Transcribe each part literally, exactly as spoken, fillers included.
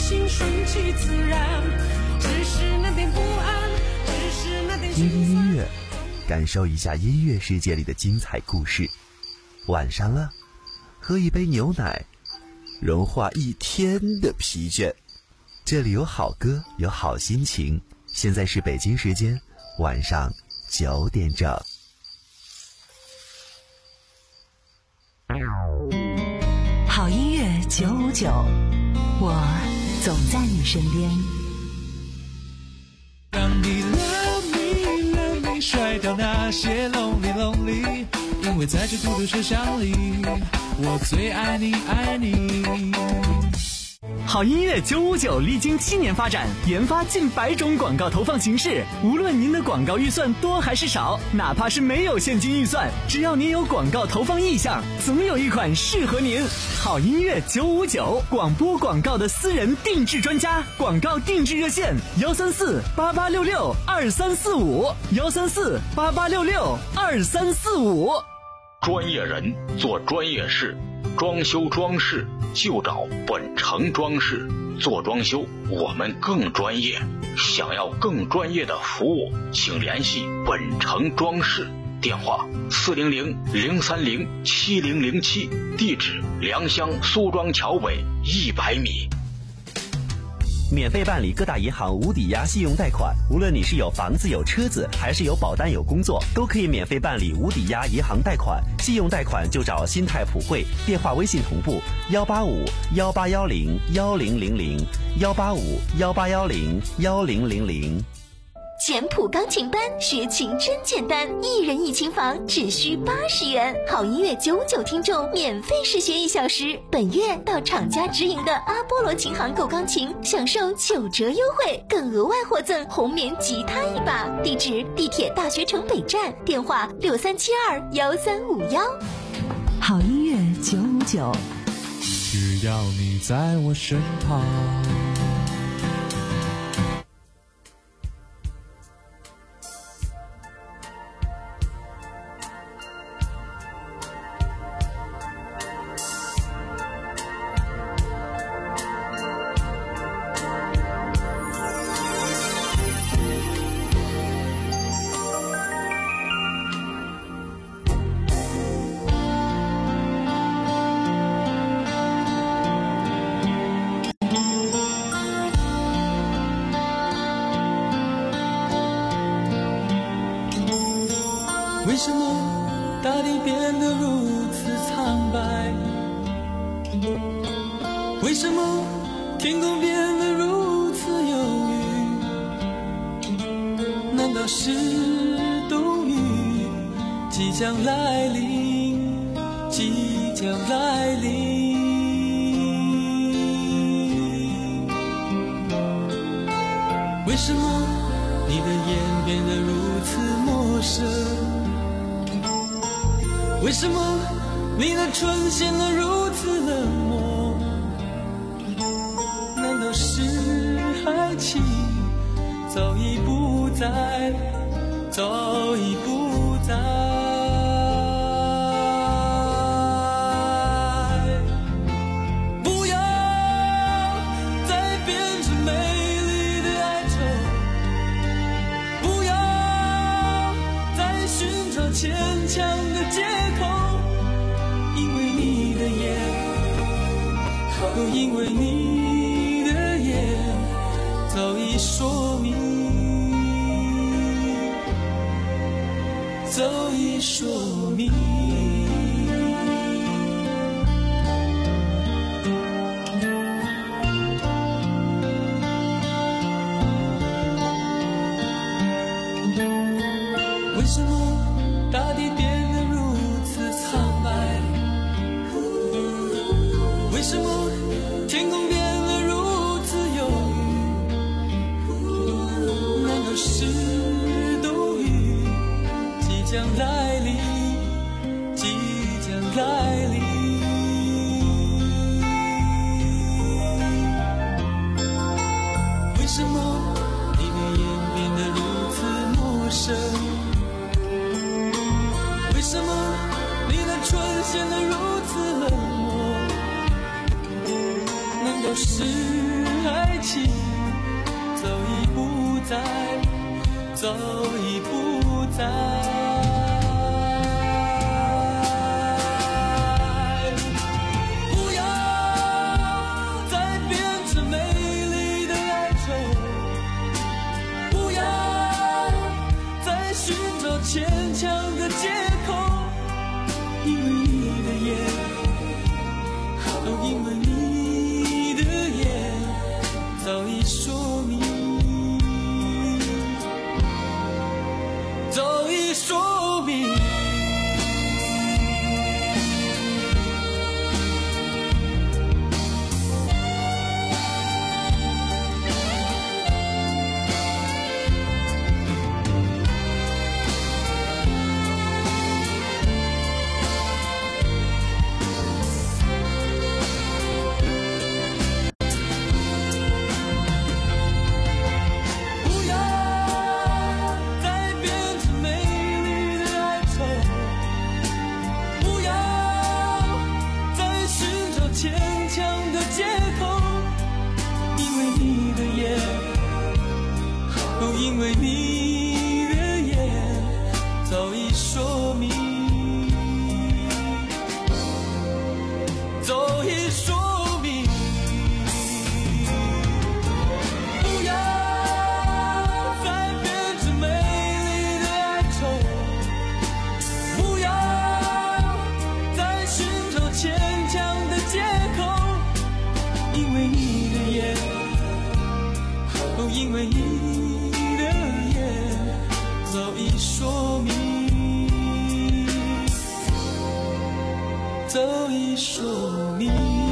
心顺其自然，只是那点不安，只是那点听听音乐，感受一下音乐世界里的精彩故事。晚上了，喝一杯牛奶，融化一天的疲倦。这里有好歌，有好心情。现在是北京时间晚上九点整。 好音乐九五九，我总在你身边。 让你 love me love me， 甩掉那些 lonely lonely， 因为在这孤独车厢里，我最爱你爱你。 好音乐九五九历经七年发展，研发近百种广告投放形式。无论您的广告预算多还是少，哪怕是没有现金预算，只要您有广告投放意向，总有一款适合您。好音乐九五九，广播广告的私人定制专家，广告定制热线幺三四八八六六二三四五幺三四八八六六二三四五。 专业人做专业事，装修装饰就找本城装饰。做装修我们更专业，想要更专业的服务，请联系本城装饰，电话四零零零三零七零零七，地址良乡苏庄桥北一百米。 免费办理各大银行无抵押信用贷款，无论你是有房子有车子，还是有保单有工作，都可以免费办理无抵押银行贷款。信用贷款就找新泰普惠，电话微信同步幺八五幺八幺零幺零零零幺八五幺八幺零幺零零零。 简谱钢琴班，学琴真简单，一人一琴房只需八十元。好音乐九五九听众免费试学一小时，本月到厂家直营的阿波罗琴行购钢琴，享受九折优惠，更额外获赠红棉吉他一把。地址地铁大学城北站，电话六三七二幺三五幺。好音乐九五九， 只要你在我身旁。 为什么大地变得如此苍白？为什么天空变得如此忧郁？难道是冬雨即将来临，即将来临？为什么你的眼变得如此陌生？为什么你的唇显得如此冷漠？难道是爱情早已不在，早已不在？不要再变成美丽的哀愁，不要再寻找牵强的借口，因为你的眼，都因为你的眼早已说明，早已说明。为什么大地变得如此苍白？为什么天空变得如此忧郁？难道是冬雨即将来临，即将来临？为什么你的眼变得如此陌生？为什么你的唇显得如此冷漠？难道是爱起，走一步再走一步再不要再编织美丽的哀愁，不要再寻找牵强的借口，因为你的眼，因为你的眼早已说明，早已说明。因为你的眼早已说明，早已说明，不要再编织美丽的哀愁，不要再寻找牵强的借口，因为你的眼，哦，因为你早已说明，早已说明。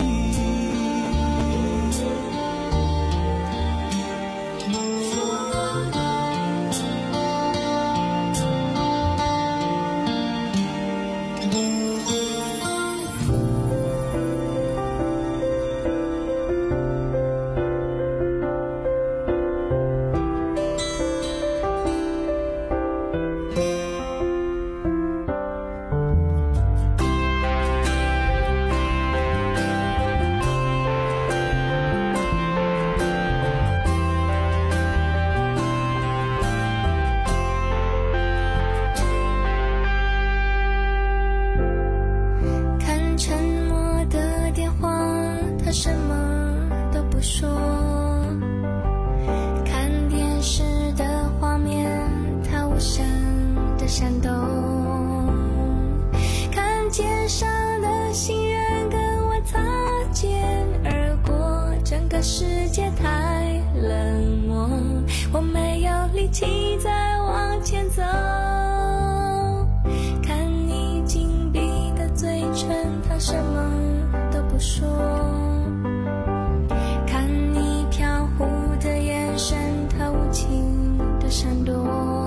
世界太冷漠，我没有力气再往前走。看你紧闭的嘴唇，他什么都不说。看你飘忽的眼神，他无情的闪躲。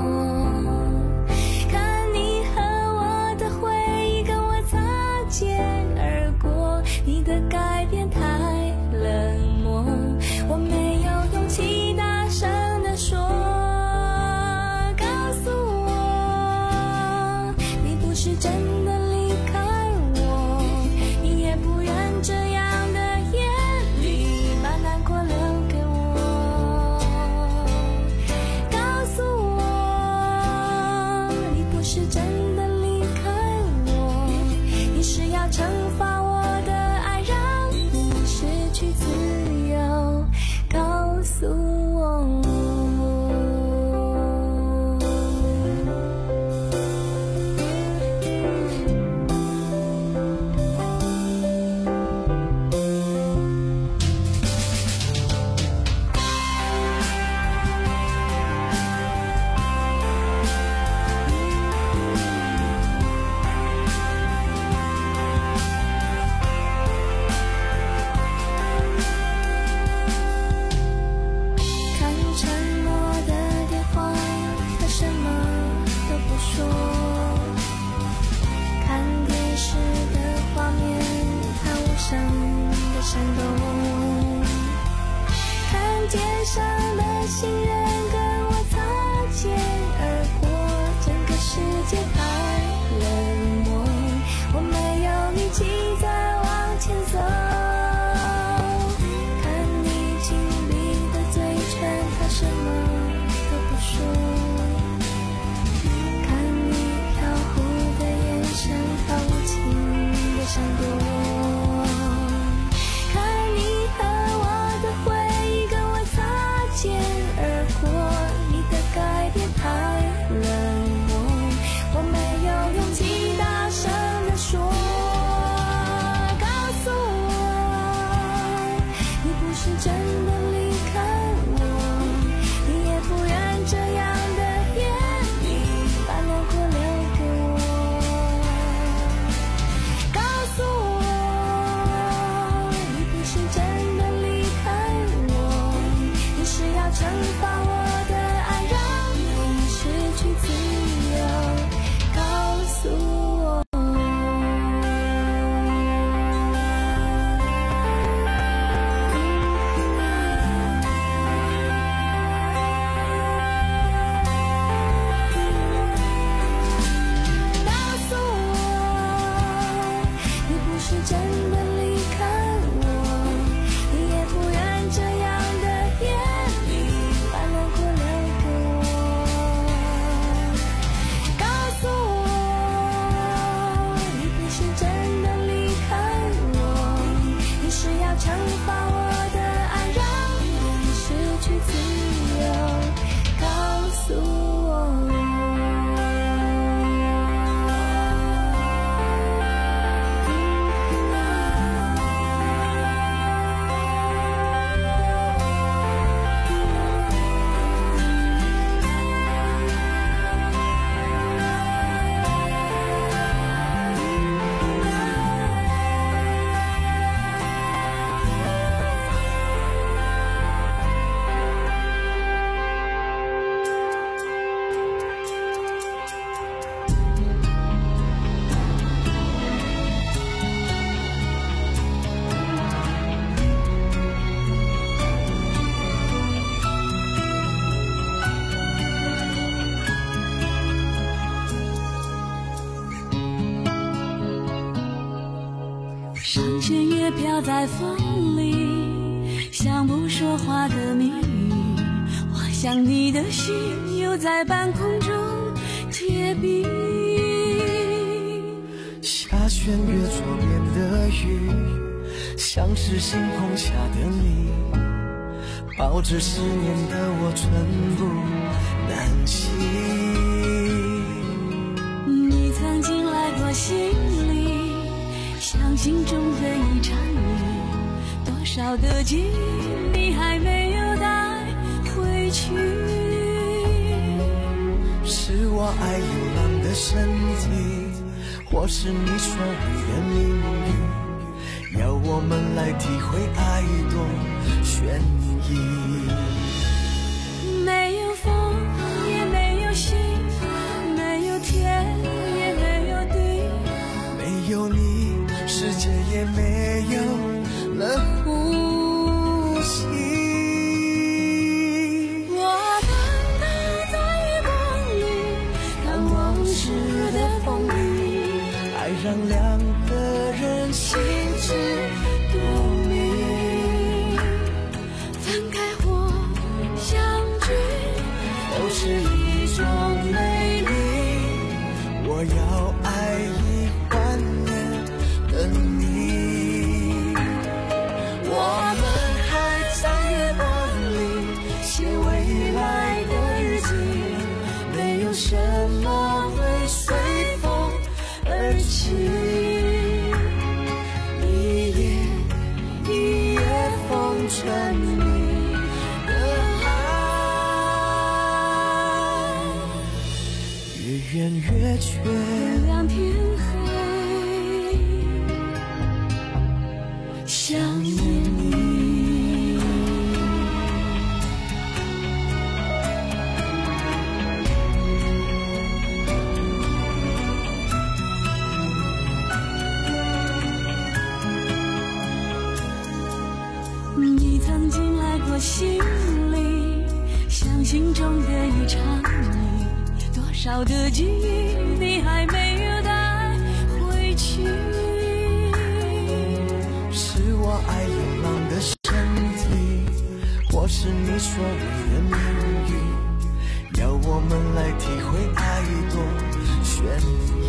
看你和我的回忆跟我擦肩而过，你的改变太冷漠，我没有勇气大声地说，告诉我你不是真的离开我，你也不愿这样的夜里把难过留给我，告诉我你不是真的离开我，你是要惩罚我的爱让你失去自由，告诉我。闪动，看街上的行人跟我擦肩而过，整个世界太冷漠，我没有力气再往前走。看你紧闭叶飘在风里，像不说话的谜语。我想你的心又在半空中结冰。 下弦月左边的雨，像是星空下的你，抱着思念的我寸步难行。 你曾经来过心里，像心中的一场雨，多少的记忆你还没有带回去。 是我爱流浪的身体，或是你所谓的命运，要我们来体会爱多悬疑。 没有风，也没有星，没有天，也没有地， 没有你，世界也没有了呼吸。 我们都在月光里看往事的风雨， 爱让两个人心知肚明， 分开或相聚都是一种美丽。我要爱一万年的你。我们还在月光里写未来的日记，没有什么会随风而起。一夜一夜风尘里的爱，越圆越缺， 月亮天黑，想念你。你曾经来过心里，像心中的一场雨，多少的记忆你还没有带回去。 是我爱流浪的身体，或是你所谓的命运，要我们来体会爱多悬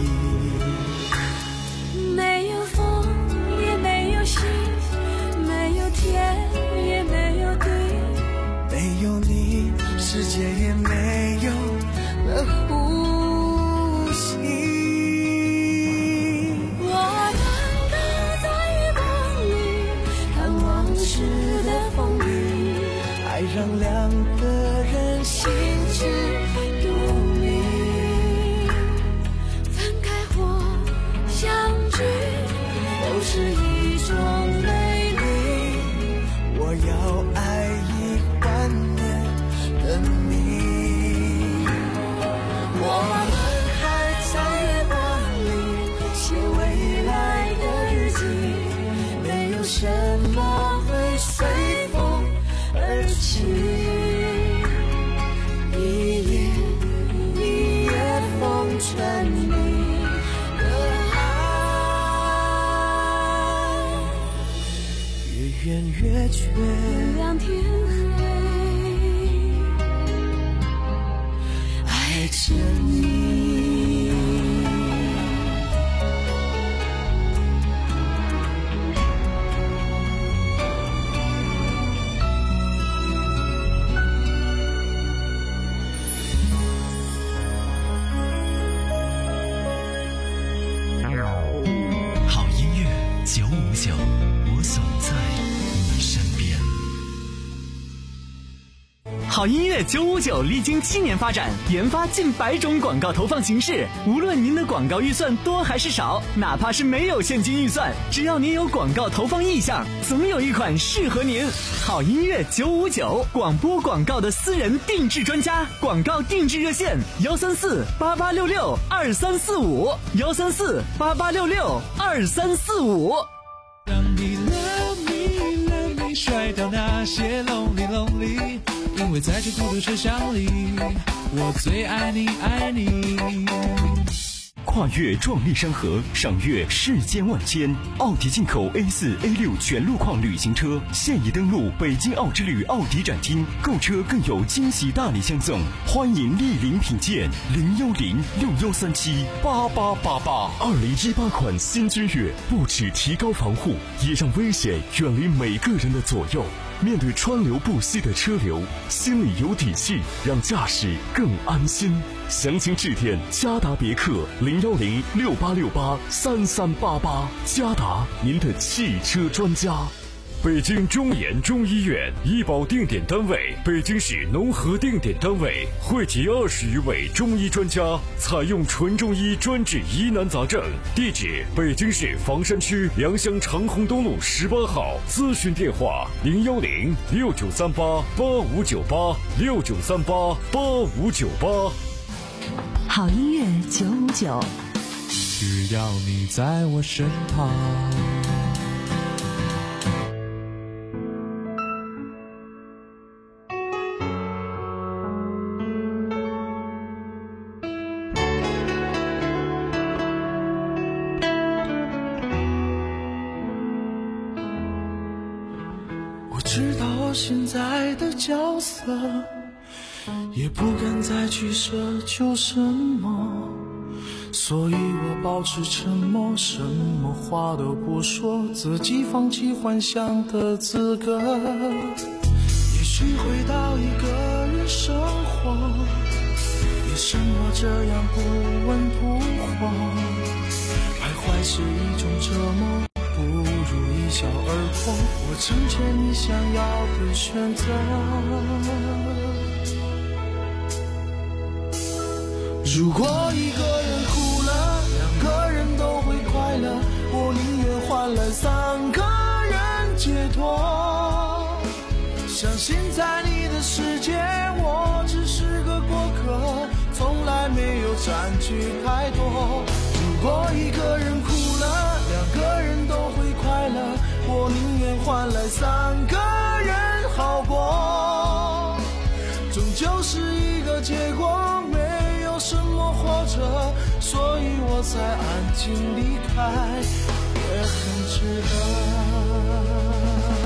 疑。 没有风，也没有星，没有天，也没有地， 没有你，世界也没有了呼吸。 我们都在月光里看往事的风雨， 爱让两个人心知肚明， 分开或相聚都是一种美丽。我要爱一万年的你。我们还在月光里写未来的日记，没有什么会随风而起。一夜一夜风尘里的爱，越圆越缺， 月亮天黑， 爱着你。 好音乐九五九，我总在你身边。 好音乐九五九历经七年发展，研发近百种广告投放形式。无论您的广告预算多还是少，哪怕是没有现金预算，只要您有广告投放意向，总有一款适合您。好音乐九五九，广播广告的私人定制专家，广告定制热线：幺三四八八六六二三四五，幺三四八八六六二三四五。 让你 love me love me 甩掉那些 lonely lonely， 因为在这孤独车厢里，我最爱你爱你。 跨越壮丽山河，赏阅世间万千。奥迪进口 A 四 A 六 全路况旅行车现已登陆北京奥之旅奥迪展厅，购车更有惊喜大礼相赠，欢迎莅临品鉴。零幺零六幺三七八八八八。二零一八款新君越不只提高防护，也让危险远离每个人的左右。面对川流不息的车流，心里有底气，让驾驶更安心。详情致电嘉达别克零幺零六八六八三三八八。嘉达，您的汽车专家。 北京中研中医院医保定点单位，北京市农合定点单位，汇集二十余位中医专家，采用纯中医专治疑难杂症。地址：北京市房山区良乡长虹东路十八号。咨询电话：零幺零六九三八八五九八六九三八八五九八。 好音乐九五九， 只要你在我身旁。 知道我现在的角色，也不敢再去奢求什么，所以我保持沉默，什么话都不说，自己放弃幻想的资格。也许回到一个人生活，也生活这样不温不火，徘徊是一种折磨，不如一笑而过，我成全你想要的选择。如果一个人哭了，两个人都会快乐，我宁愿换来三个人解脱。相信在你的世界，我只是个过客，从来没有占据太多。如果一个人哭了，两个人都会快乐，我宁愿换来三个人好过。终究是一个结果，没有什么活着，所以我才安静离开，也很值得。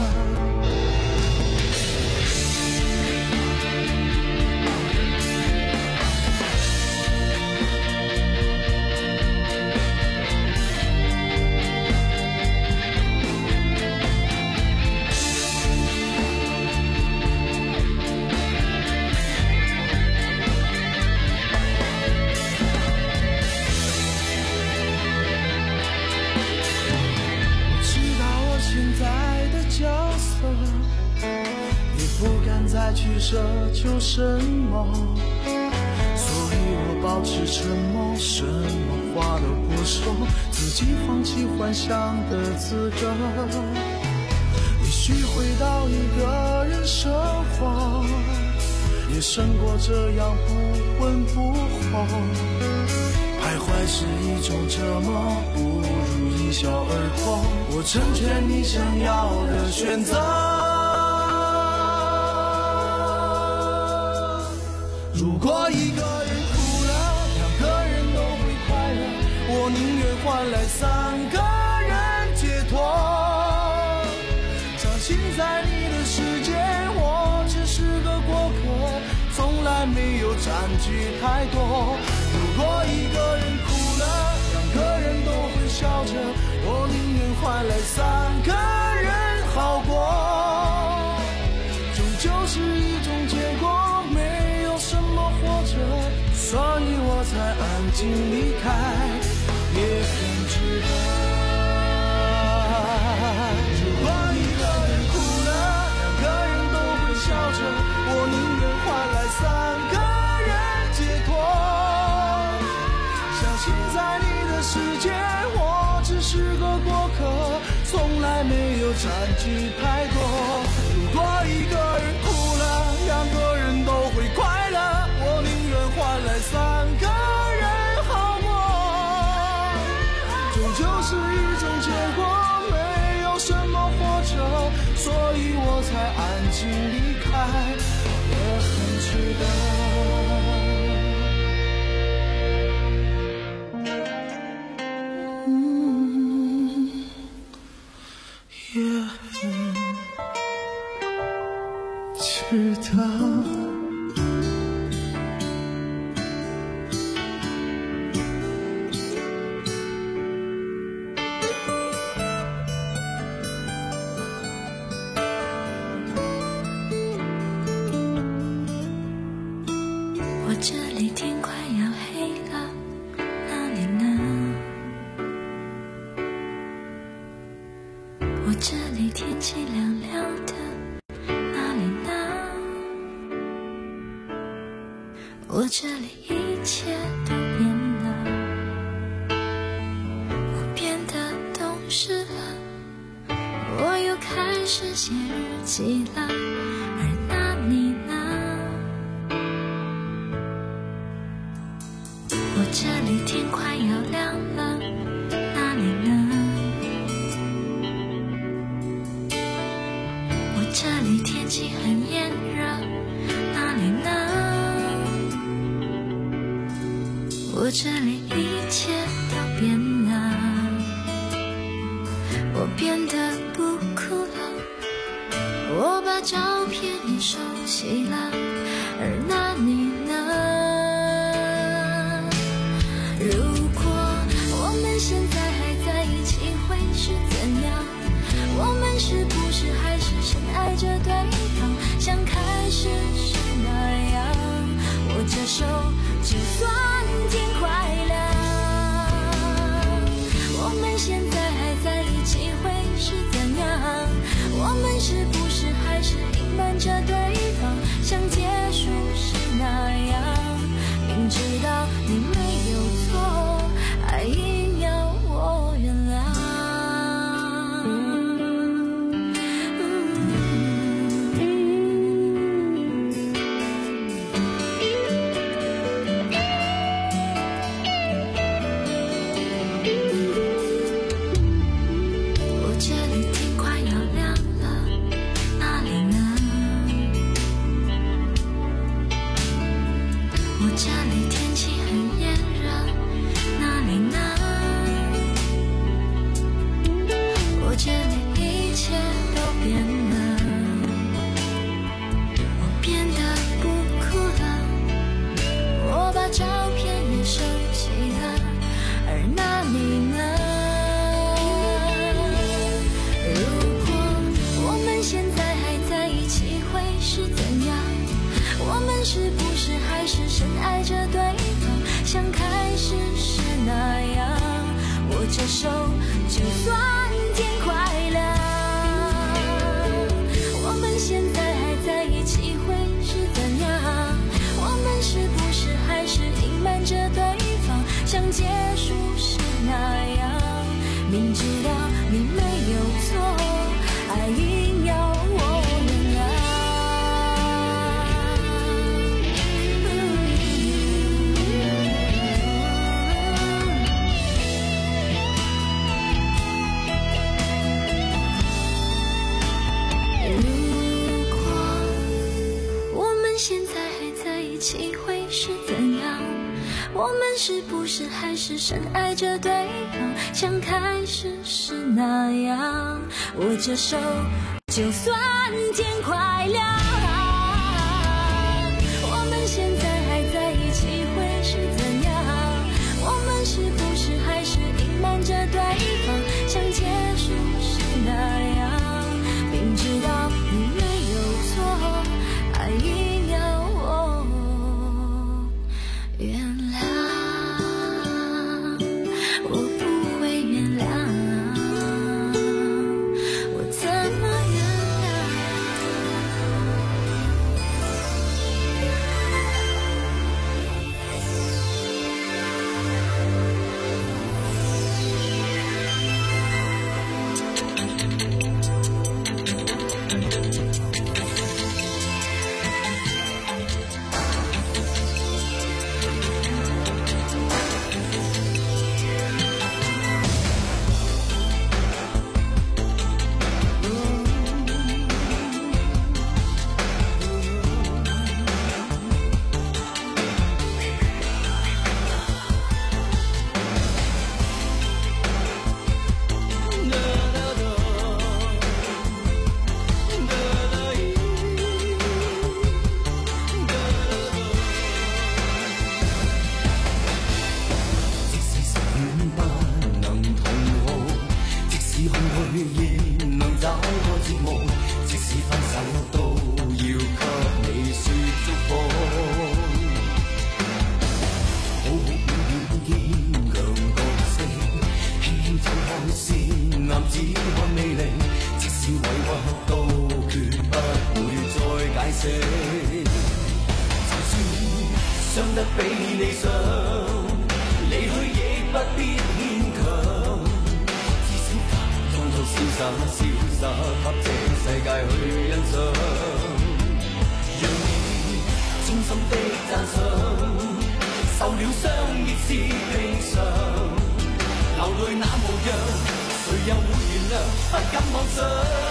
再去奢求什么，所以我保持沉默，什么话都不说，自己放弃幻想的资格。也许回到一个人生活，也胜过这样不温不火，徘徊是一种折磨，不如一笑而过，我成全你想要的选择。如果一个人哭了，两个人都会快乐，我宁愿换来三个人解脱。相信在你的世界，我只是个过客，从来没有占据太多。如果一个人哭了，两个人都会笑着，我宁愿换来三个人好过。终究是一种结果，所以我才安静离开，也很值得。如果一个人哭了，两个人都会笑着，我宁愿换来三个人解脱。相信在你的世界，我只是个过客，从来没有占据太多。如果一个人哭了，两个人都会快乐，我宁愿换来三个人好过。终究是一种结果，没有什么活着，所以我才安静离开，也很值得。 知道。 我这里天快要黑了，哪里呢？我这里天气凉凉的，哪里呢？我这里一切都变了，我变得懂事了，我又开始写日记了，而那你呢？我这里天快要亮了，哪里呢？我这里天气很炎热，哪里呢？我这里一切都变了，我变得不哭了，我把照片也收起了，而那你呢？如果我们现在还在一起会是怎样？我们是不是还是深爱着对方，像开始时那样？握着手就算天快亮。我们现在还在一起会是怎样？我们是不是还是隐瞒着对方，像结束时那样？明知道你没有错，还硬要我原谅。我这里天快要亮了，哪里呢？我这里天气很炎热，哪里呢？我这里一切都变了，我变得不哭了，我把照片也收起了，而那你呢？如果我们现在还在一起会是怎样？我们是不是还是深爱着对方，像开始时那样？握着手就算天快亮。我们现在还在一起会是怎样？我们是不是还是隐瞒着对方，像结束时那样？明知道你没有错，还硬要我原谅。如果我们现在还在一起会是怎样？我们是不是还是深爱着对方，像开始时那样？握着手就算天快亮。我们现在还在一起会是怎样？我们是不是还是隐瞒着对方，像结束时那样？明知道你没有错，还硬要我原谅。我不会原谅，我怎么原谅？ 息。就算傷得比理想，離去亦不必牽強。至少裝作瀟灑瀟灑，給這世界去欣賞。讓你衷心的讚賞，受了傷亦是平常。流淚那模樣，誰又會原諒？不敢妄想。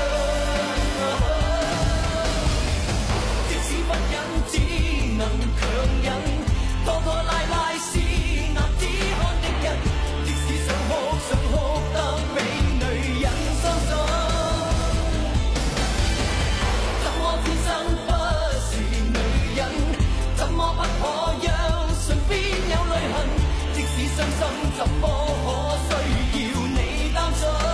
即使不忍，只能強忍，拖拖拉拉是男子漢的人。即使想哭，想哭得比女人傷心。怎麼天生不是女人？怎麼不可讓唇邊有淚痕？即使傷心，怎麼可需要你擔心？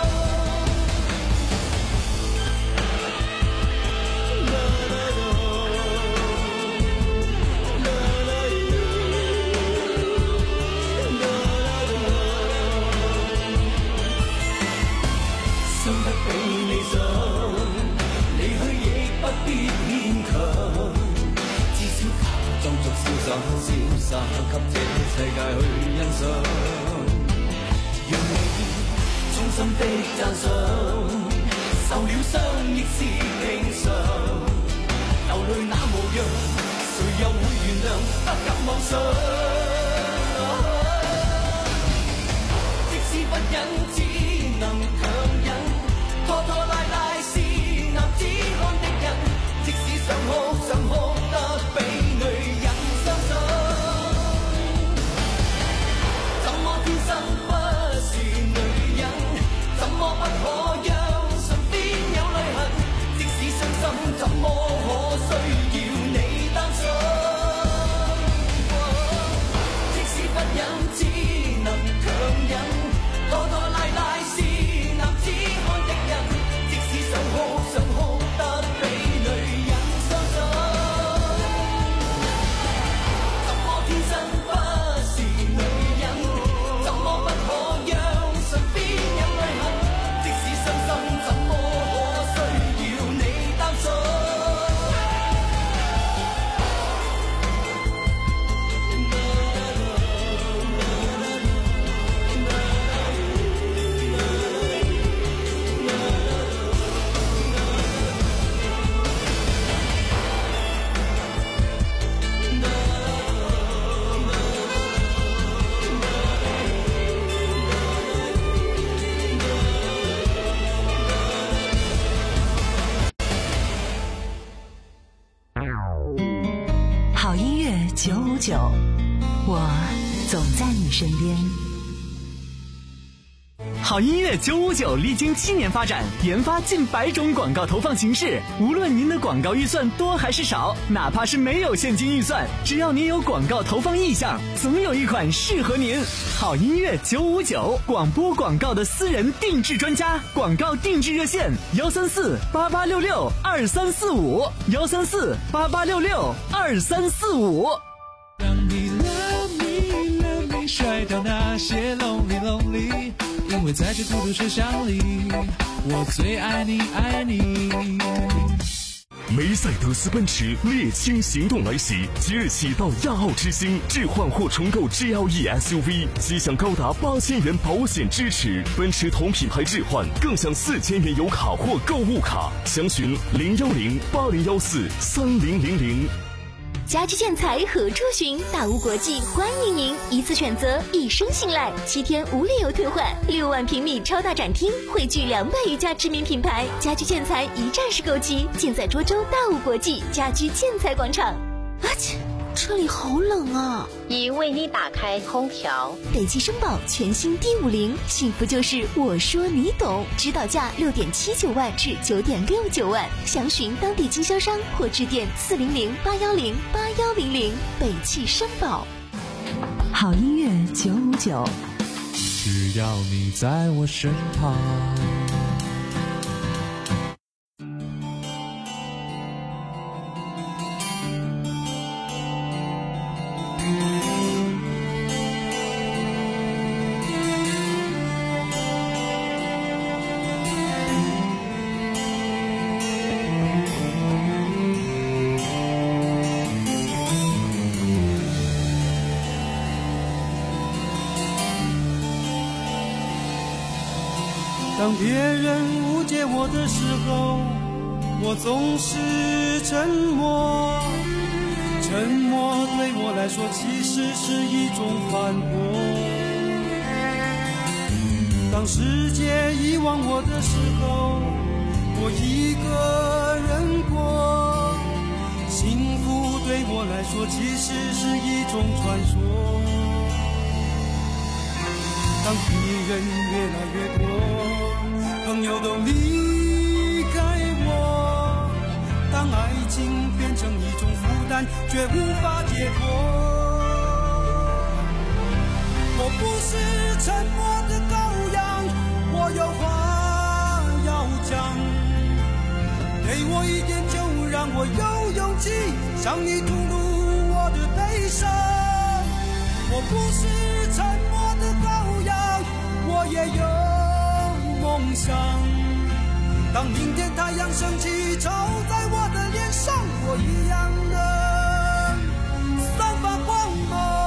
瀟灑，給這世界去欣賞，讓你衷心的讚賞，受了傷亦是平常。流淚那模樣，誰又會原諒？不敢妄想。即使不忍，只能強忍，拖拖拉拉是男子漢的人。即使想哭，想哭得比女人。天生不是女人，怎麼不可讓唇邊有淚痕？即使傷心，怎麼可需要你擔心？即使不忍，只能強忍，拖拖拉拉是男子漢的人。即使想哭，想哭得比女人傷心。怎麼天生不是女人？怎麼不可讓唇邊有淚痕？即使傷心，怎麼可需要你擔心？ 好音乐九五九，我总在你身边。 好音乐九五九历经七年发展，研发近百种广告投放形式。无论您的广告预算多还是少，哪怕是没有现金预算，只要您有广告投放意向，总有一款适合您。好音乐九五九，广播广告的私人定制专家，广告定制热线：幺三四八八六六二三四五，幺三四八八六六二三四五。 让你 love me love me 甩掉那些 lonely lonely， 因为在这孤独车厢里，我最爱你爱你。 梅赛德斯奔驰猎青行动来袭，即日起到亚奥之星置换或重购 G L E S U V， 即享高达八千元保险支持。奔驰同品牌置换更享四千元油卡或购物卡。详询零幺零八零幺四三零零零。 家居建材何处寻？大屋国际欢迎您，一次选择，一生信赖，七天无理由退换，六万平米超大展厅，汇聚两百余家知名品牌，家居建材一站式购齐，尽在涿州大屋国际家居建材广场。啊切，这里好冷啊！ 已为你打开空调。 北汽绅宝全新 D 五零，幸福就是我说你懂，指导价六点七九万至九点六九万，详询当地经销商或致电四零零八幺零八幺零零。北汽绅宝。 好音乐九五九， 只要你在我身旁。 当别人误解我的时候，我总是沉默。沉默对我来说其实是一种反驳。当世界遗忘我的时候，我一个人过。幸福对我来说其实是一种传说。当敌人越来越多，朋友都离开我，当爱情变成一种负担，却无法解脱。我不是沉默的羔羊，我有话要讲，给我一点就让我有勇气向你吐露我的悲伤。我不是沉默的羔羊，我也有梦想。当明天太阳升起照在我的脸上，我一样能散发光芒。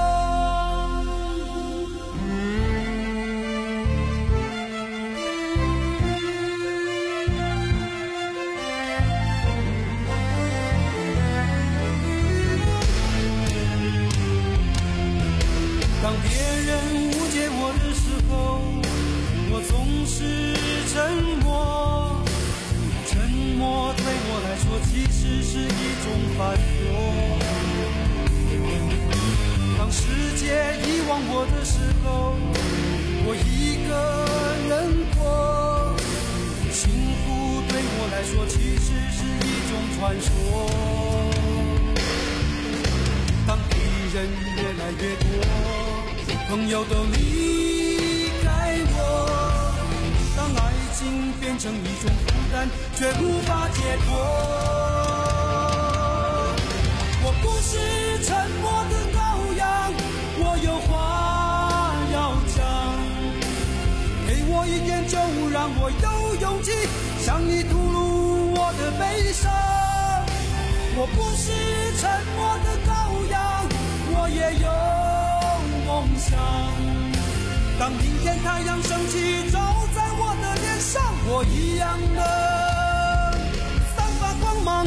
当别人误解我的时候，我总是沉默。沉默对我来说其实是一种反驳。当世界遗忘我的时候，我一个人过。幸福对我来说其实是一种传说。当敌人越来越多，朋友都离开我，当爱情变成一种负担，却无法解脱。我不是沉默的羔羊，我有话要讲，给我一点就让我有勇气向你吐露我的悲伤。我不是沉默的羔羊，我也有梦想。当明天太阳升起照在我的脸上，我一样能散发光芒。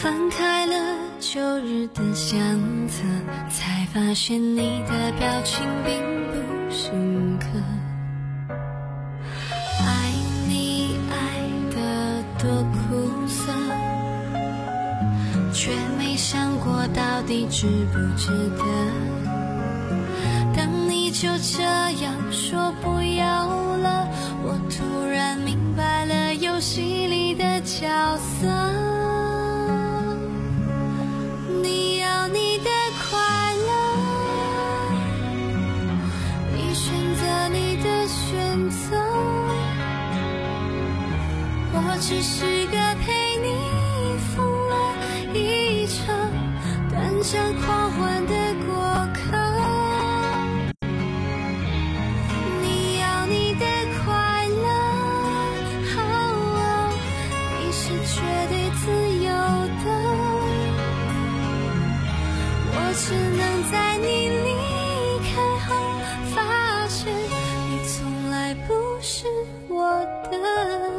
翻开了旧日的相册，才发现你的表情并不深刻。爱你爱得多苦涩，却没想过到底值不值得。当你就这样说不要了，我突然明白了游戏里的角色。你要你的快乐，你选择你的选择，我只是个陪你疯了一场短暂狂欢的过客。你要你的快乐，哦，你是绝对自由的，我只能在你离开后发现你从来不是我的。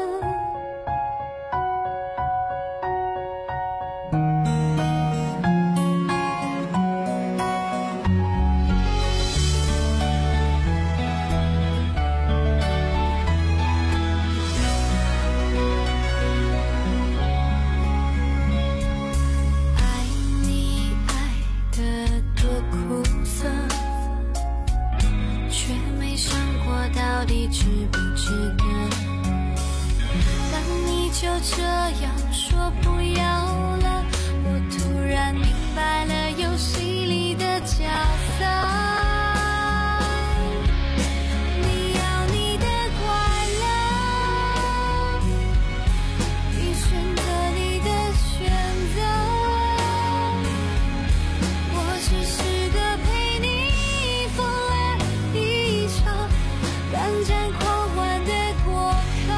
这样说不要了，我突然明白了游戏里的角色。你要你的快乐，你选择你的选择，我只是个陪你疯了一场短暂狂欢的过客。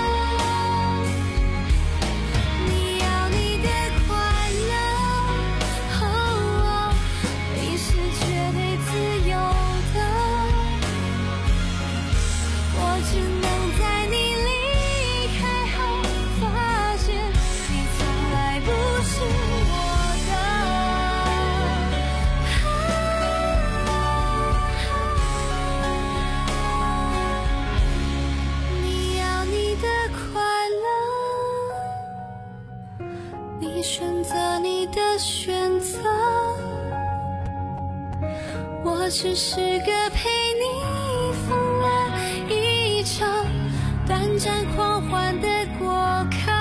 选择你的选择，我只是个陪你疯了一场短暂狂欢的过客。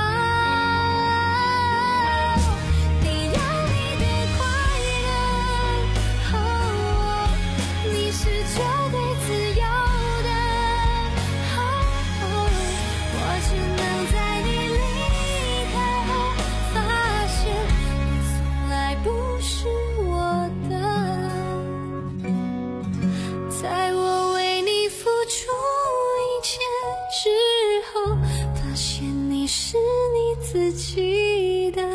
你要你的快乐，哦，你是绝对自由的，哦，我只能在你离开后发现你从来不是我的，在我为你付出一切之后，发现你是你自己的。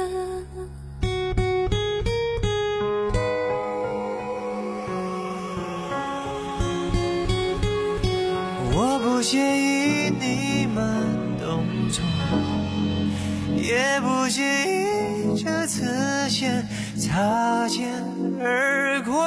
我不介意你慢动作，也不介意这次先擦肩而过。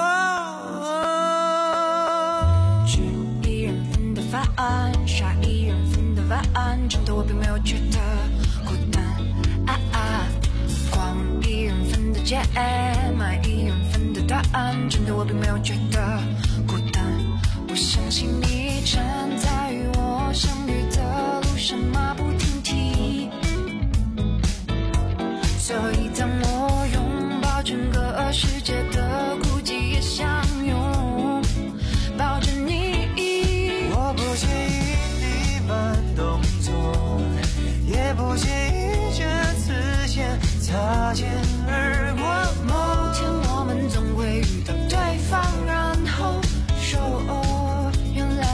只一人份的饭，杀一人份的饭，真的我并没有觉得孤单。啊啊，逛一人份的街，买一人份的短，真的我并没有觉得孤单。我相信你站在与我相遇的路上马不停蹄，所以当我拥抱整个世界的孤寂也相拥抱着你。 我不介意你慢动作，也不介意这次先擦肩而过。 某天我们总会遇到对方，然后说哦，原来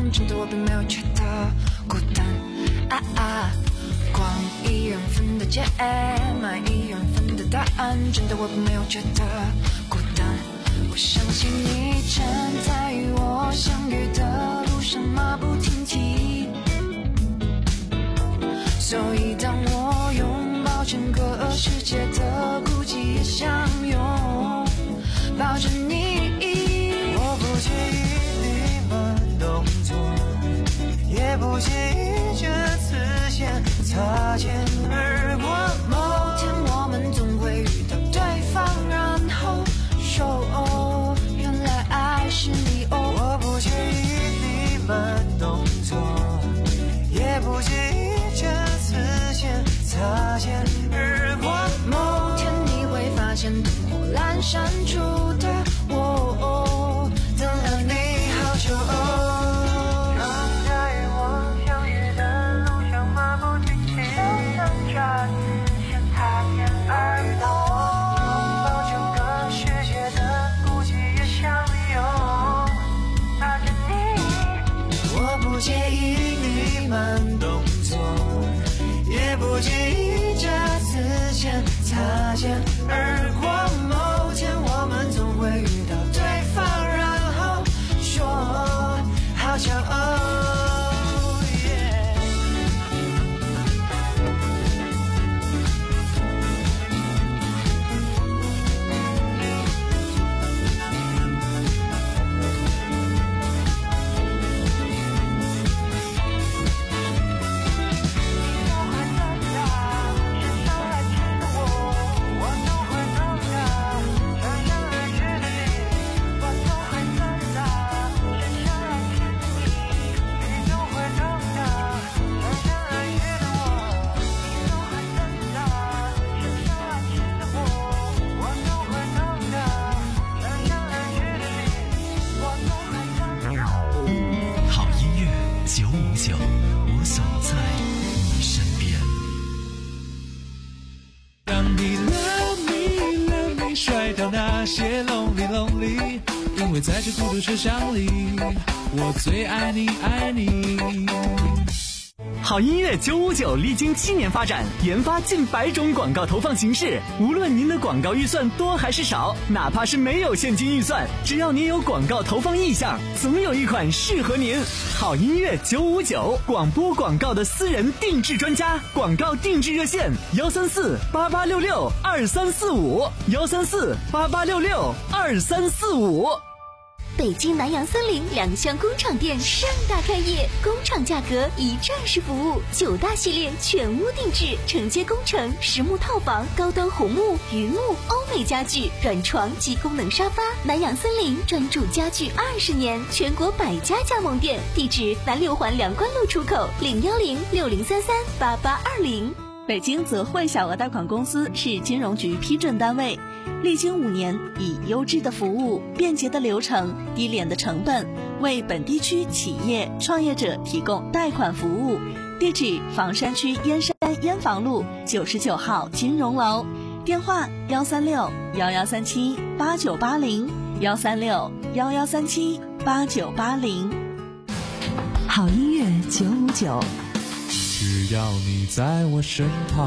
真的我并没有觉得孤单啊啊，光一人分的街，买一人分的答案，真的我并没有觉得孤单。我相信你正在与我相遇的路上马不停蹄，所以当我拥抱整个世界的孤寂也相拥抱着你。 我不介意你慢动作，也不介意这次先擦肩而过。 某天我们总会遇到对方，然后说哦，原来爱是理由。 我不介意你慢动作，也不介意这次先擦肩而过。 某天你会发现灯火阑珊处的我、哦、等了你好久、哦、 让在与我相遇的路上马不停蹄，就算差点先擦肩而过，拥抱整个世界的孤寂也像拥抱着你。我不介意你慢动作，也不介意这次先擦肩而过。某天我们总会遇到对方，然后说好骄傲。 那些 lonely lonely， 因为在这孤独车厢里，我最爱你爱你。 好音乐九五九历经七年发展，研发近百种广告投放形式。无论您的广告预算多还是少，哪怕是没有现金预算，只要您有广告投放意向，总有一款适合您。好音乐九五九，广播广告的私人定制专家，广告定制热线：幺三四八八六六二三四五，幺三四八八六六二三四五。 北京南洋森林两厢工厂店盛大开业，工厂价格一站式服务，九大系列全屋定制，承接工程、实木套房、高端红木、榆木、欧美家具、软床及功能沙发。南洋森林专注家具二十年，全国百家加盟店，地址南六环梁关路出口零幺零六零三三八八二零。 北京泽汇小额贷款公司是金融局批准单位，历经五年，以优质的服务、便捷的流程、低廉的成本，为本地区企业创业者提供贷款服务。地址：房山区燕山燕房路九十九号金融楼，电话：幺三六幺幺三七八九八零，幺三六幺幺三七八九八零。 好音乐九五九。 只要你在我身旁，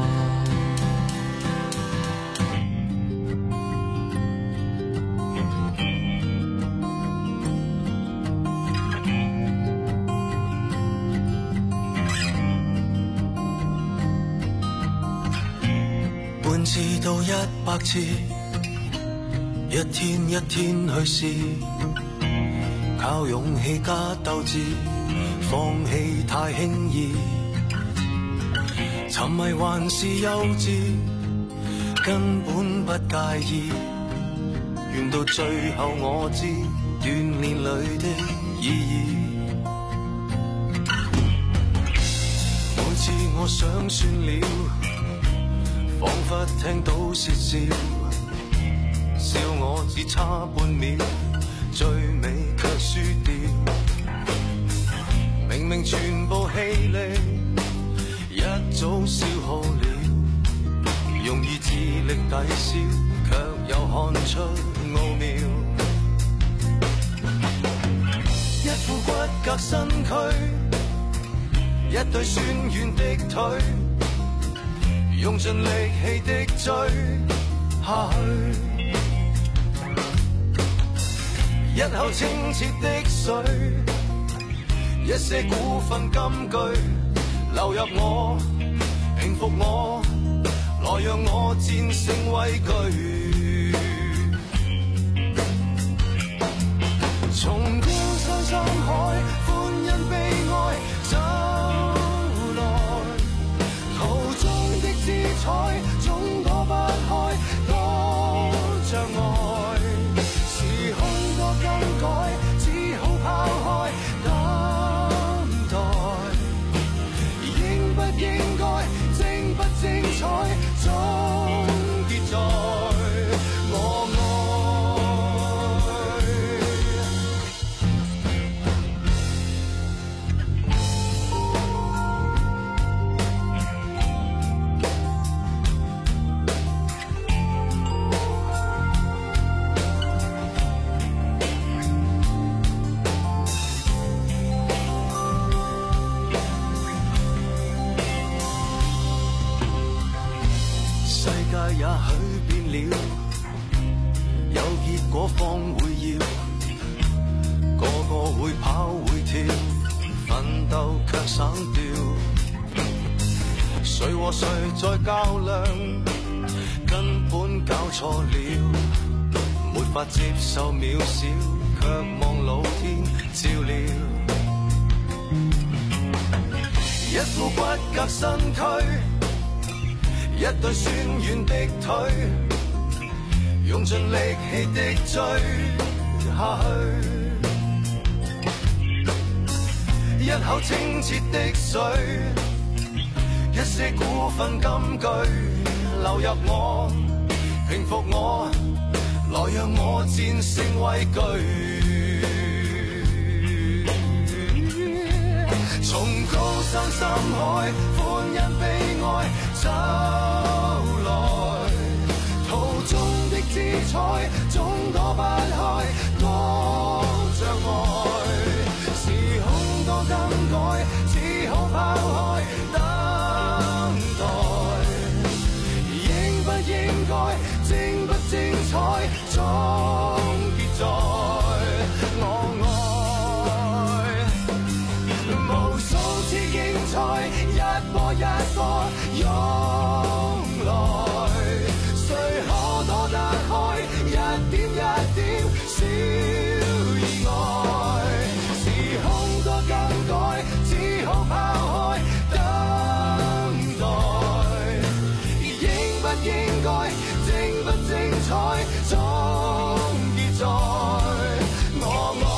半次到一百次，一天一天去試，靠勇氣加鬥志，放棄太輕易。沉迷還是幼稚，根本不介意。願到最後我知鍛鍊裏的意義。每次我想算了，彷彿聽到竊笑，笑我只差半秒，最尾卻輸掉。明明全部氣力一早消耗了，用意志力抵消，卻又看出奧妙。一副骨骼身軀，一對酸軟的腿，用盡力氣的追下去。一口清澈的水，一些古訓金句流入我，平復我，來讓我戰勝畏懼。從高山深海，歡欣悲哀走來，途中的姿彩總躲不開多障礙，時空多更改，只好拋開等待，應不應該，精不精彩，終結在我愛。也許變了，有結果方會要，個個會跑會跳，奮鬥卻省掉。誰和誰在較量，根本搞錯了，沒法接受渺小，卻望老天照料。一副骨骼身軀，一對酸軟的腿，用盡力氣的追下去。一口清澈的水，一些古訓金句流入我，平復我，來讓我戰勝畏懼。從高山深海，歡欣悲哀走來，途中的姿彩總躲不開多障礙，時空多更改，只好拋開等待，應不應該，精不精彩，終結在我愛。無數次競賽，一波一波湧來，誰可躲得開一點一點小意外，時空多更改，只好拋開等待，應不應該，精不精彩，終結在我愛。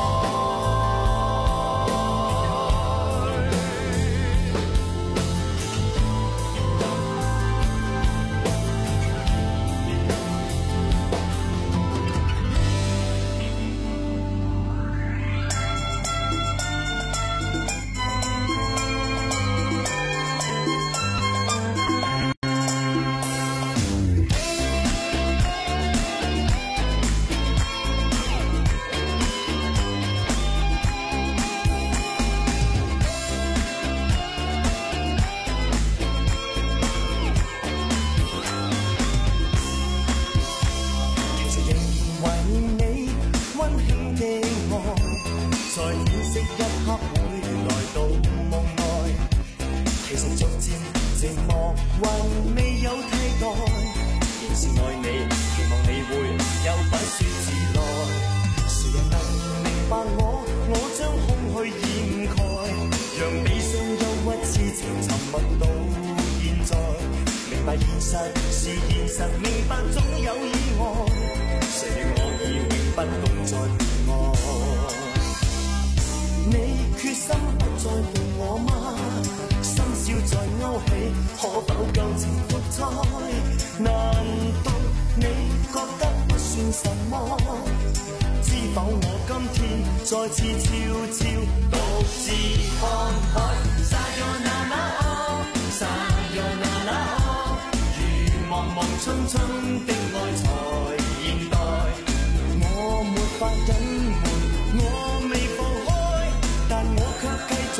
再次悄悄獨自看海。Sayonara oh Sayonara oh， 如茫茫春春的愛才現代，我沒法隱瞞，我未放開。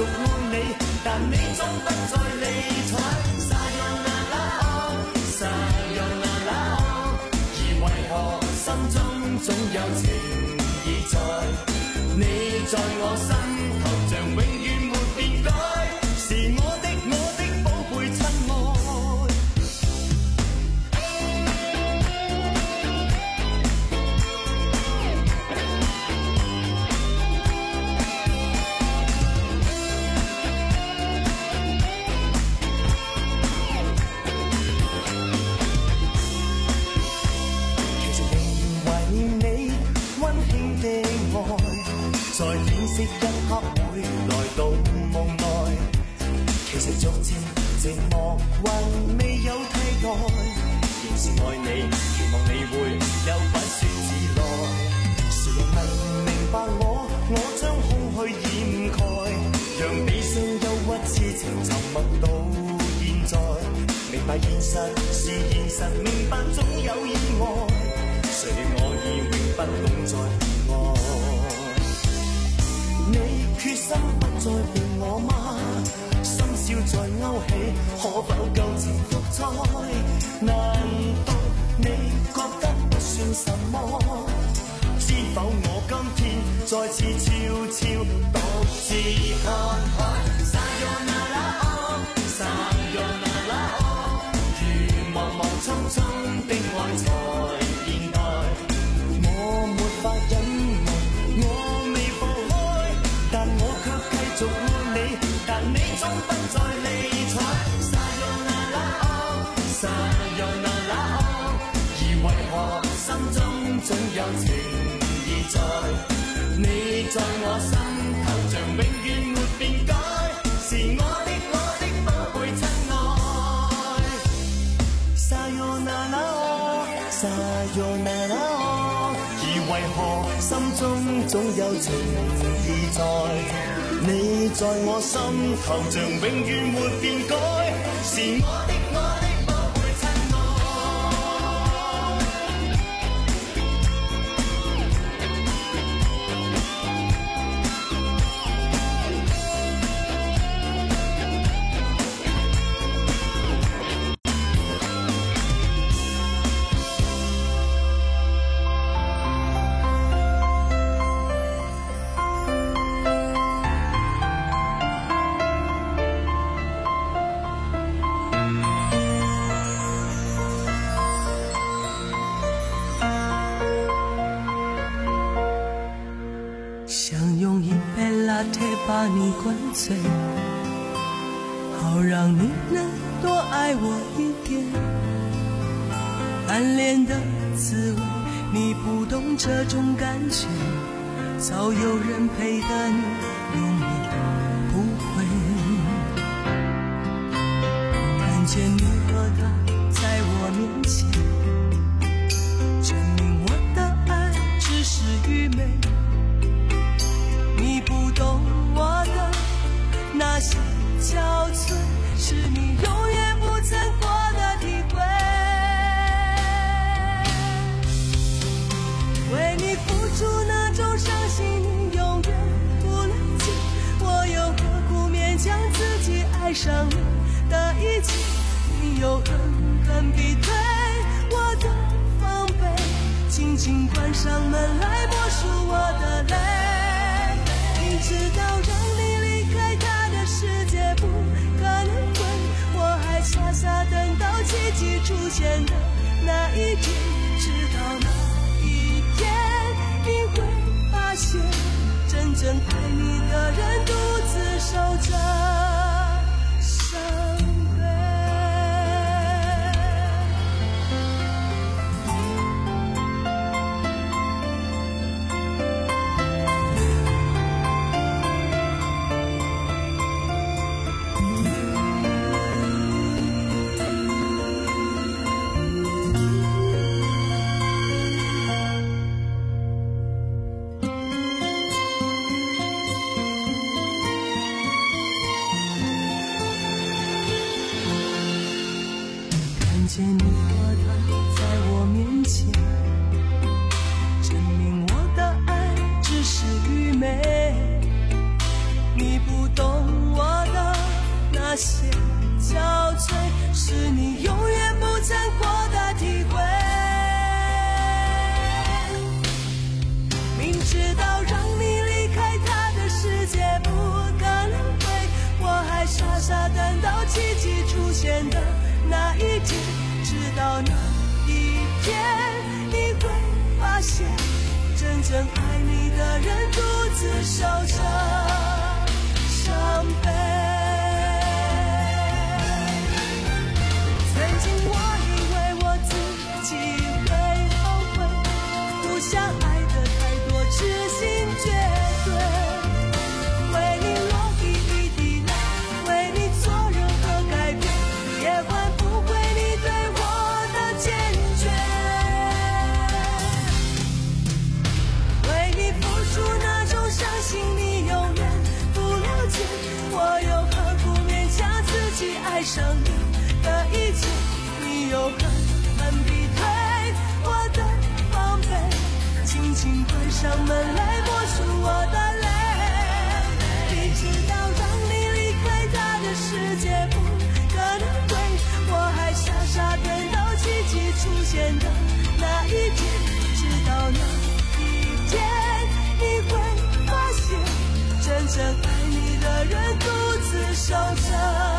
續愛你，但你總不再理睬。Sayonara Sayonara， 而為何心中總有情意在？你在我心頭像永遠沒變改，是我的我的寶貝親愛。在顯色一刻會來到夢內，其實逐漸寂寞還未有替代，仍是愛你，期望你會有不說自來。誰人能明白我？我將空虛掩蓋，讓悲傷憂鬱痴情沉默到現在。明白現實是現實，明白總有意外，誰我已永不懂再愛。你決心不再伴我嗎？深宵再勾起，可否舊情復再？難道你覺得不算什麼？知否我今天再次悄悄獨自看海。Sayonara Sayonara， 如茫茫匆匆的愛才現代，我沒法隱瞞，我未放開，但我卻繼續愛你，但你總不再理睬。Sayonara Sayonara， 而為何心中總有情意在？你在我心頭像永遠沒變改，是我的我的寶貝親愛。Sayonara Sayonara， 而為何心中總有情意在？你在我心頭像永遠沒變改，是我的我的寶貝親愛。 把你灌醉，好让你能多爱我一点。暗恋的滋味，你不懂这种感觉，早有人陪的你永远不会。看见你和他在我面前，证明我的爱只是愚昧。你不懂我的那些憔悴，是你永远不曾过的体会。为你付出那种伤心，你永远不了解，我又何苦勉强自己爱上你的一切？你又狠狠逼退我的防备，轻轻关上门来默数我的泪。知道让你离开他的世界不可能会，我还傻傻等到奇迹出现的那一天，直到那一天你会发现，真正爱你的人独自守着伤悲。见你和他在我面前，证明我的爱只是愚昧。你不懂些憔悴，是你永远不曾过的体会。明知道让你离开他的世界不可能会，我还傻傻等到奇迹出现的那一天，直到那一天你会发现，真正爱你的人独自受着伤悲。曾经我以为我自己会后悔，不想爱得太多，痴心绝对，为你落一一滴泪，为你做任何改变，也换不回你对我的坚决，为你付出那种伤心你永远不了解，我又何苦勉强自己爱上你的一切，你又狠狠逼退我的防备，轻轻关上门来默数我的泪。你知道让你离开他的世界不可能会，我还傻傻等到奇迹出现的那一天，直到那一天你会发现，真正爱你的人独自受着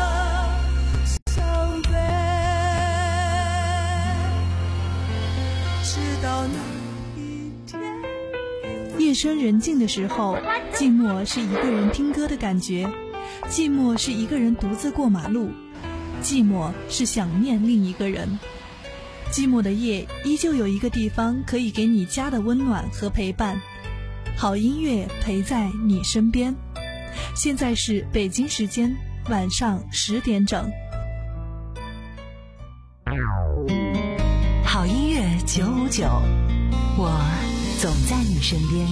伤悲，直到那夜深人静的时候，寂寞是一个人听歌的感觉，寂寞是一个人独自过马路，寂寞是想念另一个人。寂寞的夜，依旧有一个地方可以给你家的温暖和陪伴，好音乐陪在你身边。现在是北京时间晚上十点整。 好音乐九五九，我总在你身边。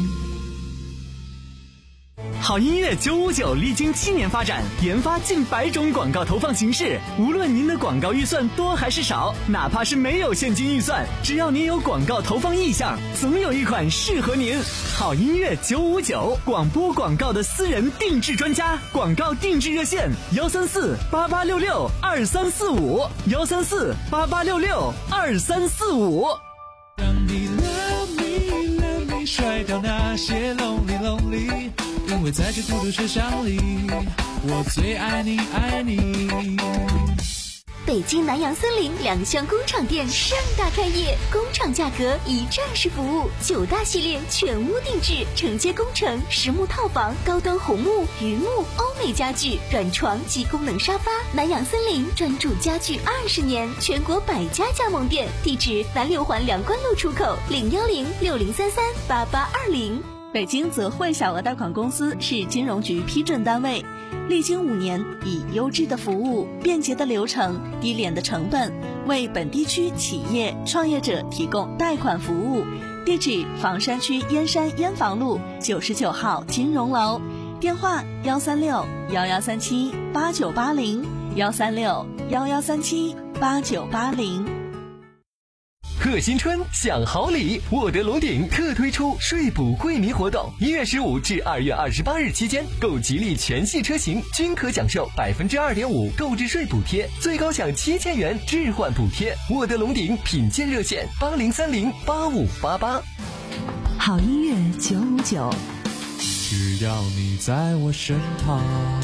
好音乐九五九历经七年发展，研发近百种广告投放形式。无论您的广告预算多还是少，哪怕是没有现金预算，只要您有广告投放意向，总有一款适合您。好音乐九五九，广播广告的私人定制专家，广告定制热线：幺三四八八六六二三四五，幺三四八八六六二三四五。 让你 love me love me， 甩掉那些 lonely lonely。因为在这孤独车厢里，我最爱你爱你。 北京南阳森林两厢工厂店盛大开业，工厂价格一站式服务，九大系列全屋定制，承接工程、实木套房、高端红木、榆木、欧美家具、软床及功能沙发。南阳森林专注家具二十年，全国百家加盟店，地址南六环梁关路出口，零幺零六零三三八八二零。 北京泽汇小额贷款公司是金融局批准单位，历经五年，以优质的服务、便捷的流程、低廉的成本，为本地区企业创业者提供贷款服务。地址：房山区燕山燕房路九十九号金融楼，电话：幺三六幺幺三七八九八零，幺三六幺幺三七八九八零。 贺新春享好礼，沃德龙鼎特推出税补惠民活动，一月十五至二月二十八日期间，购吉利全系车型均可享受百分之二点五购置税补贴，最高享七千元置换补贴。沃德龙鼎品鉴热线：八零三零八五八八。 好音乐九五九， 只要你在我身旁。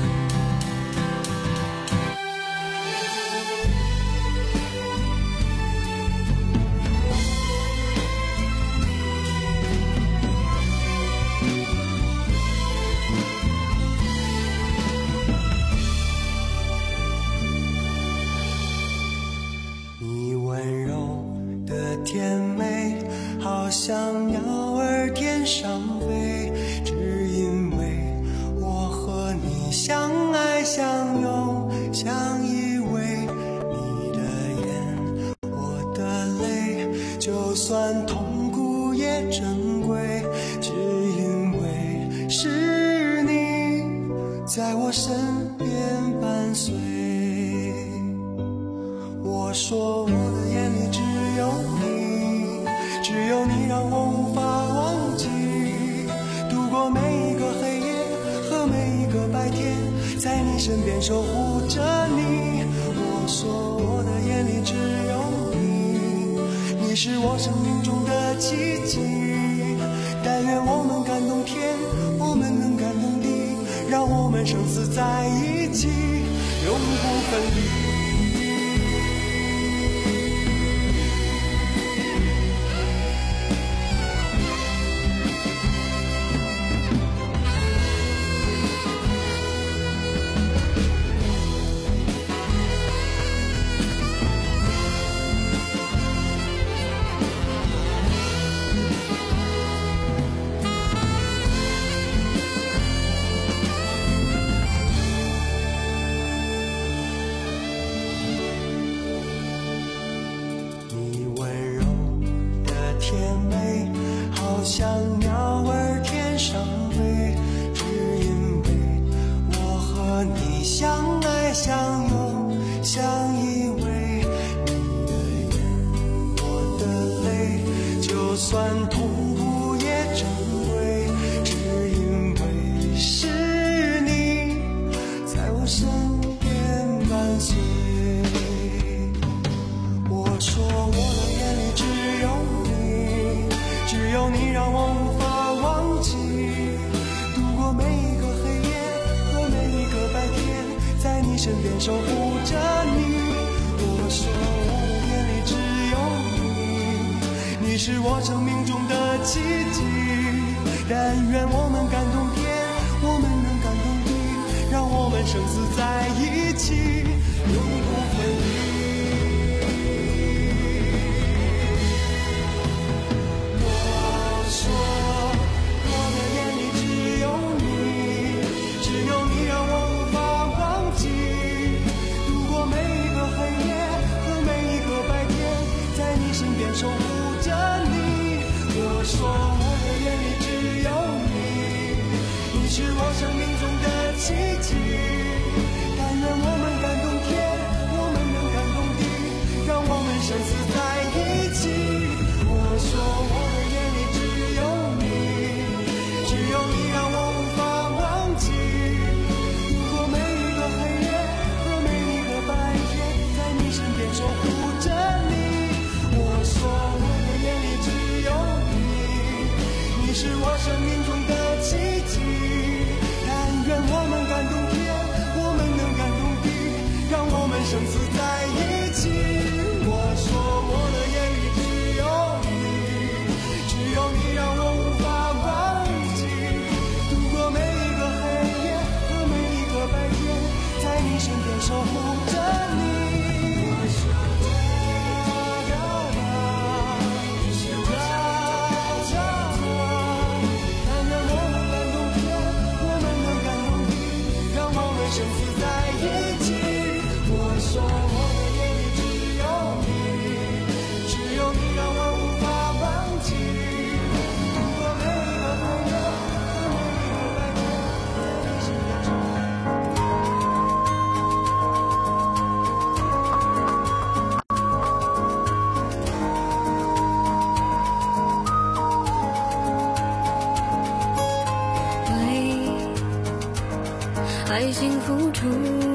像鸟儿天上飞，只因为我和你相爱相拥相依偎。你的眼，我的泪，就算痛苦也珍贵，只因为是你在我身边伴随。我说我的眼里只有你，只有你让我无法忘记，度过每一个黑夜和每一个白天，在你你身边守护着你。我说我的眼里只有你，你是我生命中的奇迹。但愿我们感动天，我们能感动地，让我们生死在一起，永不分离。身边守护着你，我说我的眼里只有你，你是我生命中的奇迹。但愿我们感动天，我们能感动地，让我们生死在一起，永不分离。我说我的眼里只有你，只有你让我无法忘记。身边守护着你，我说我的眼里只有你，你是我生命中的奇迹。但愿我们感动天，我们能感动地，让我们生死在一起。我说我的眼里只有你，只有你让我无法忘记。度过每一个黑夜和每一个白天，在你身边守护着你。说我的眼里只有你，你是我生命中的奇迹。但愿我们感动天，我们能感动地，让我们生死在一起。我说我的眼里只有你，只有你让我无法忘记。度过每一个黑夜和每一个白天，在你身边守护着你。我说生死在一起，我说我的眼里只有你，只有你让我无法忘记。度过每一个黑夜和每一个白天，在你身边守护。 爱情付出，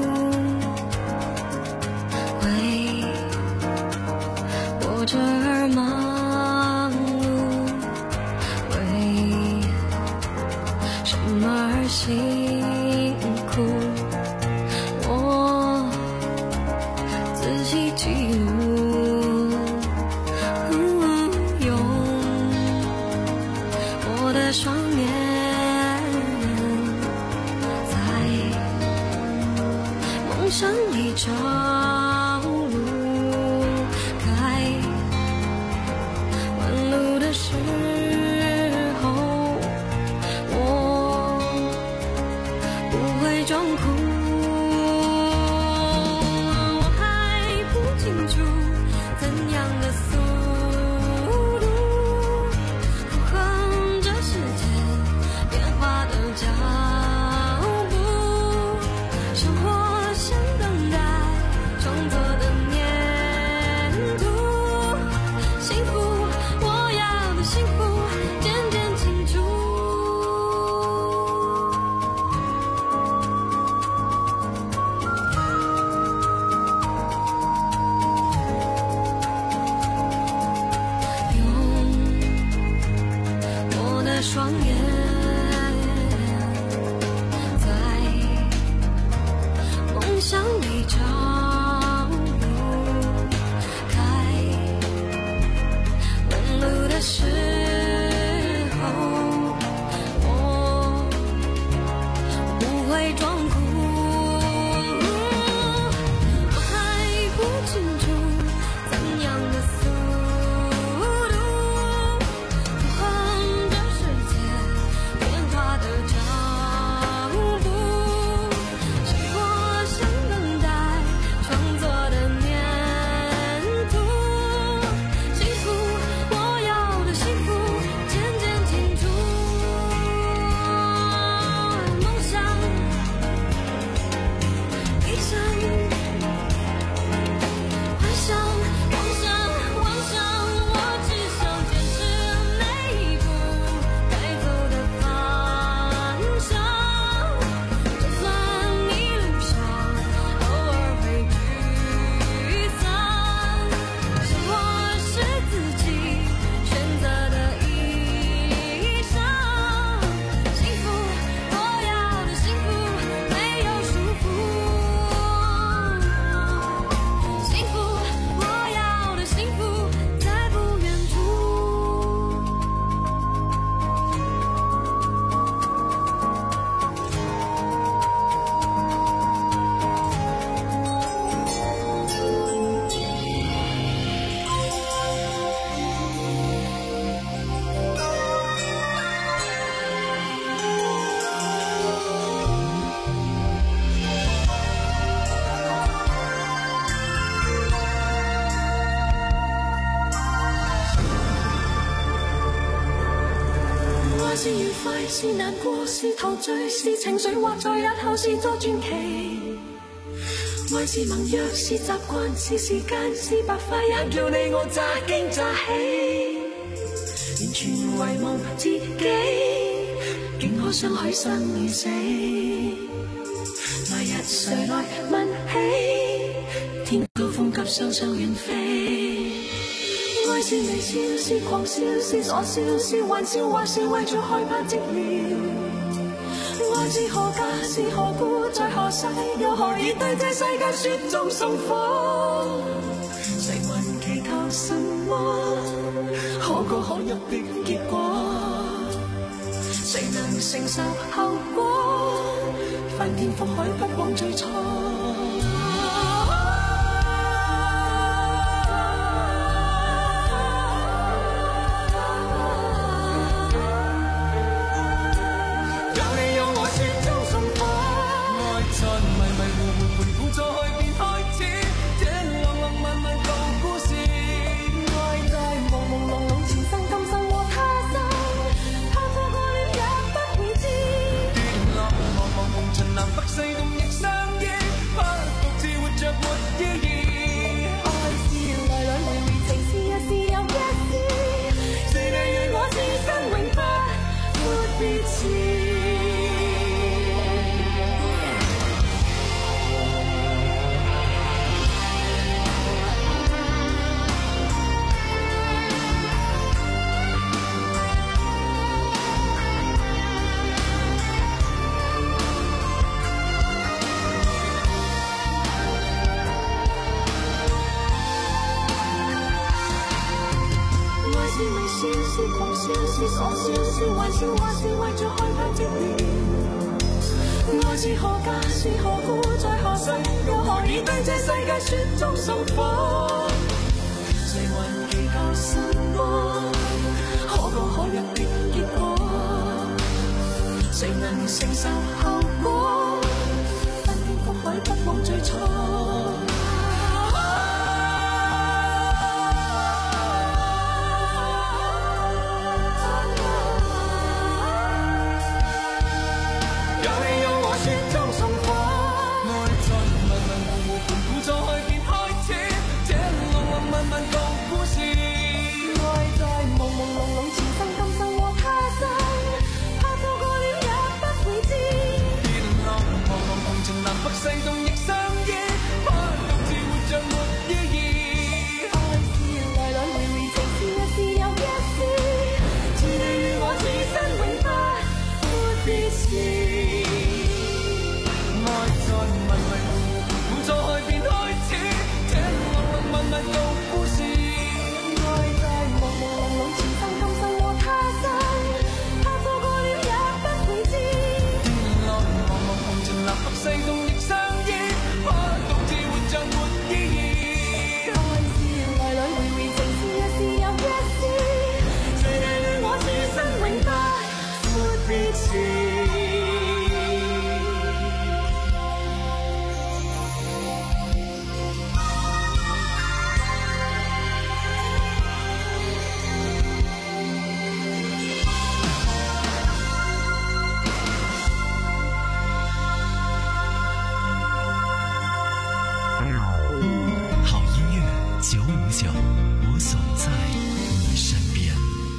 为活着而忙碌，为什么而辛苦？我自己记录，用我的双眼。梦里找路，开是愉快，是難過，是陶醉，是情緒，或在日後是作傳奇。愛是盟約，是習慣，是時間，是白髮，也叫你我乍驚乍喜。完全遺忘自己，竟可相許生與死。來日誰來問起？天高風急，雙雙遠飛。愛是微笑，是狂笑，是傻笑，是玩笑，或是為著害怕寂寥。愛是何家，是何故，在何世，又何以對這世界雪中送火？誰還祈求什麼可歌可泣的結果？誰能承受後果？翻天覆海，不枉最初。愛是何家，是何故，在何世，又何以對這世界雪中送火？誰還祈求什麼可歌可泣的結果？誰能承受後果？翻天覆海，不枉最初。 我总在你身边。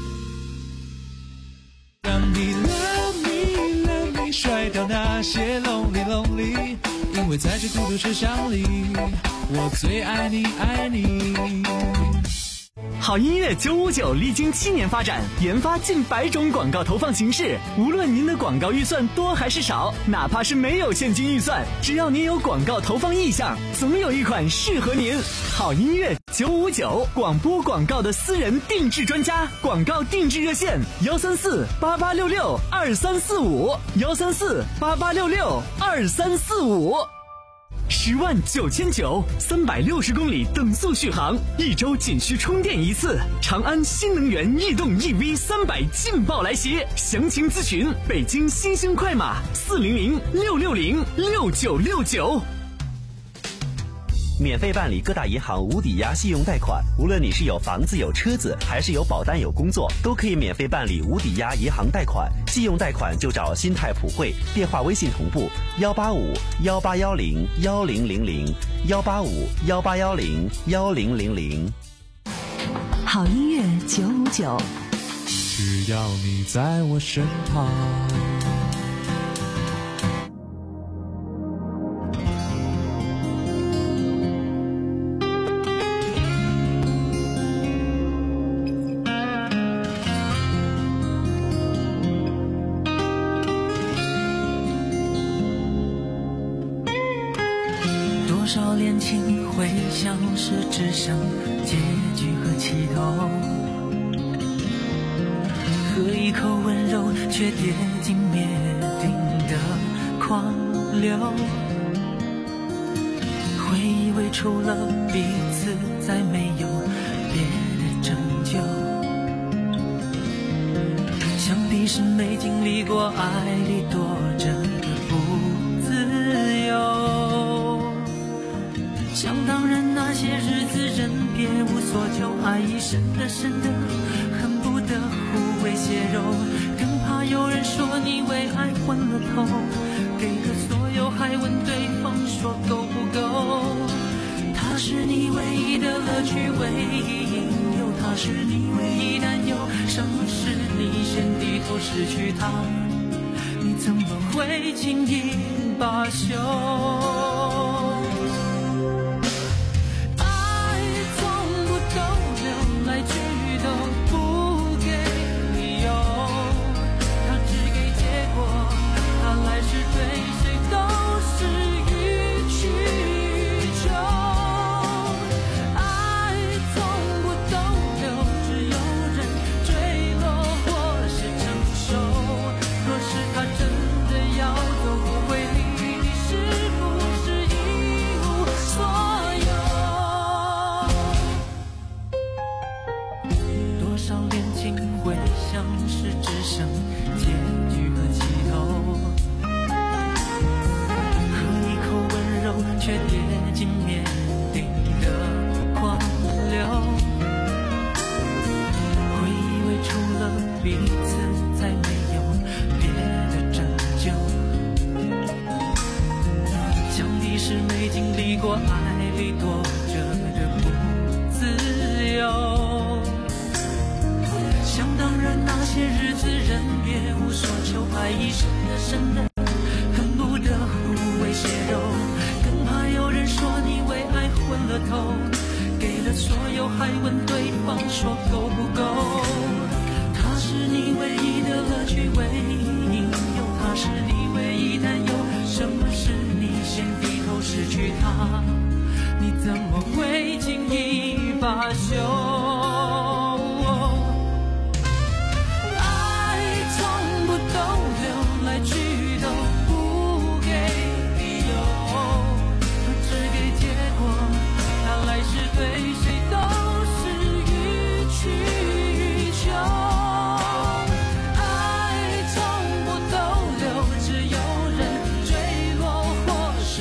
让你 love me love me 甩掉那些 lonely lonely， 因为在这孤独车厢里，我最爱你爱你。 好音乐九五九历经七年发展，研发近百种广告投放形式。无论您的广告预算多还是少，哪怕是没有现金预算，只要您有广告投放意向，总有一款适合您。好音乐九五九，广播广告的私人定制专家，广告定制热线幺三四八八六六二三四五幺三四八八六六二三四五。十万九千九，三百六十公里等速续航，一周仅需充电一次。长安新能源逸动 E V 三百劲爆来袭，详情咨询北京新兴快马四零零六六零六九六九。 免费办理各大银行无抵押信用贷款。无论你是有房子有车子，还是有保单有工作，都可以免费办理无抵押银行贷款。信用贷款就找新泰普惠，电话微信同步幺八五幺八幺零幺零零零幺八五幺八幺零幺零零零。 好音乐九五九， 只要你在我身旁。 多少恋情会像是只剩结局和起头，喝一口温柔却跌进灭顶的狂流，会以为除了彼此再没有别的拯救，想必是没经历过爱里躲着的不自由。想当然那些日子人别无所求，爱意深的深的恨不得互为血肉，更怕有人说你为爱昏了头，给了所有还问对方说够不够。他是你唯一的乐趣，唯一引诱，他是你唯一担忧，什么是你先低头失去他，你怎么会轻易罢休？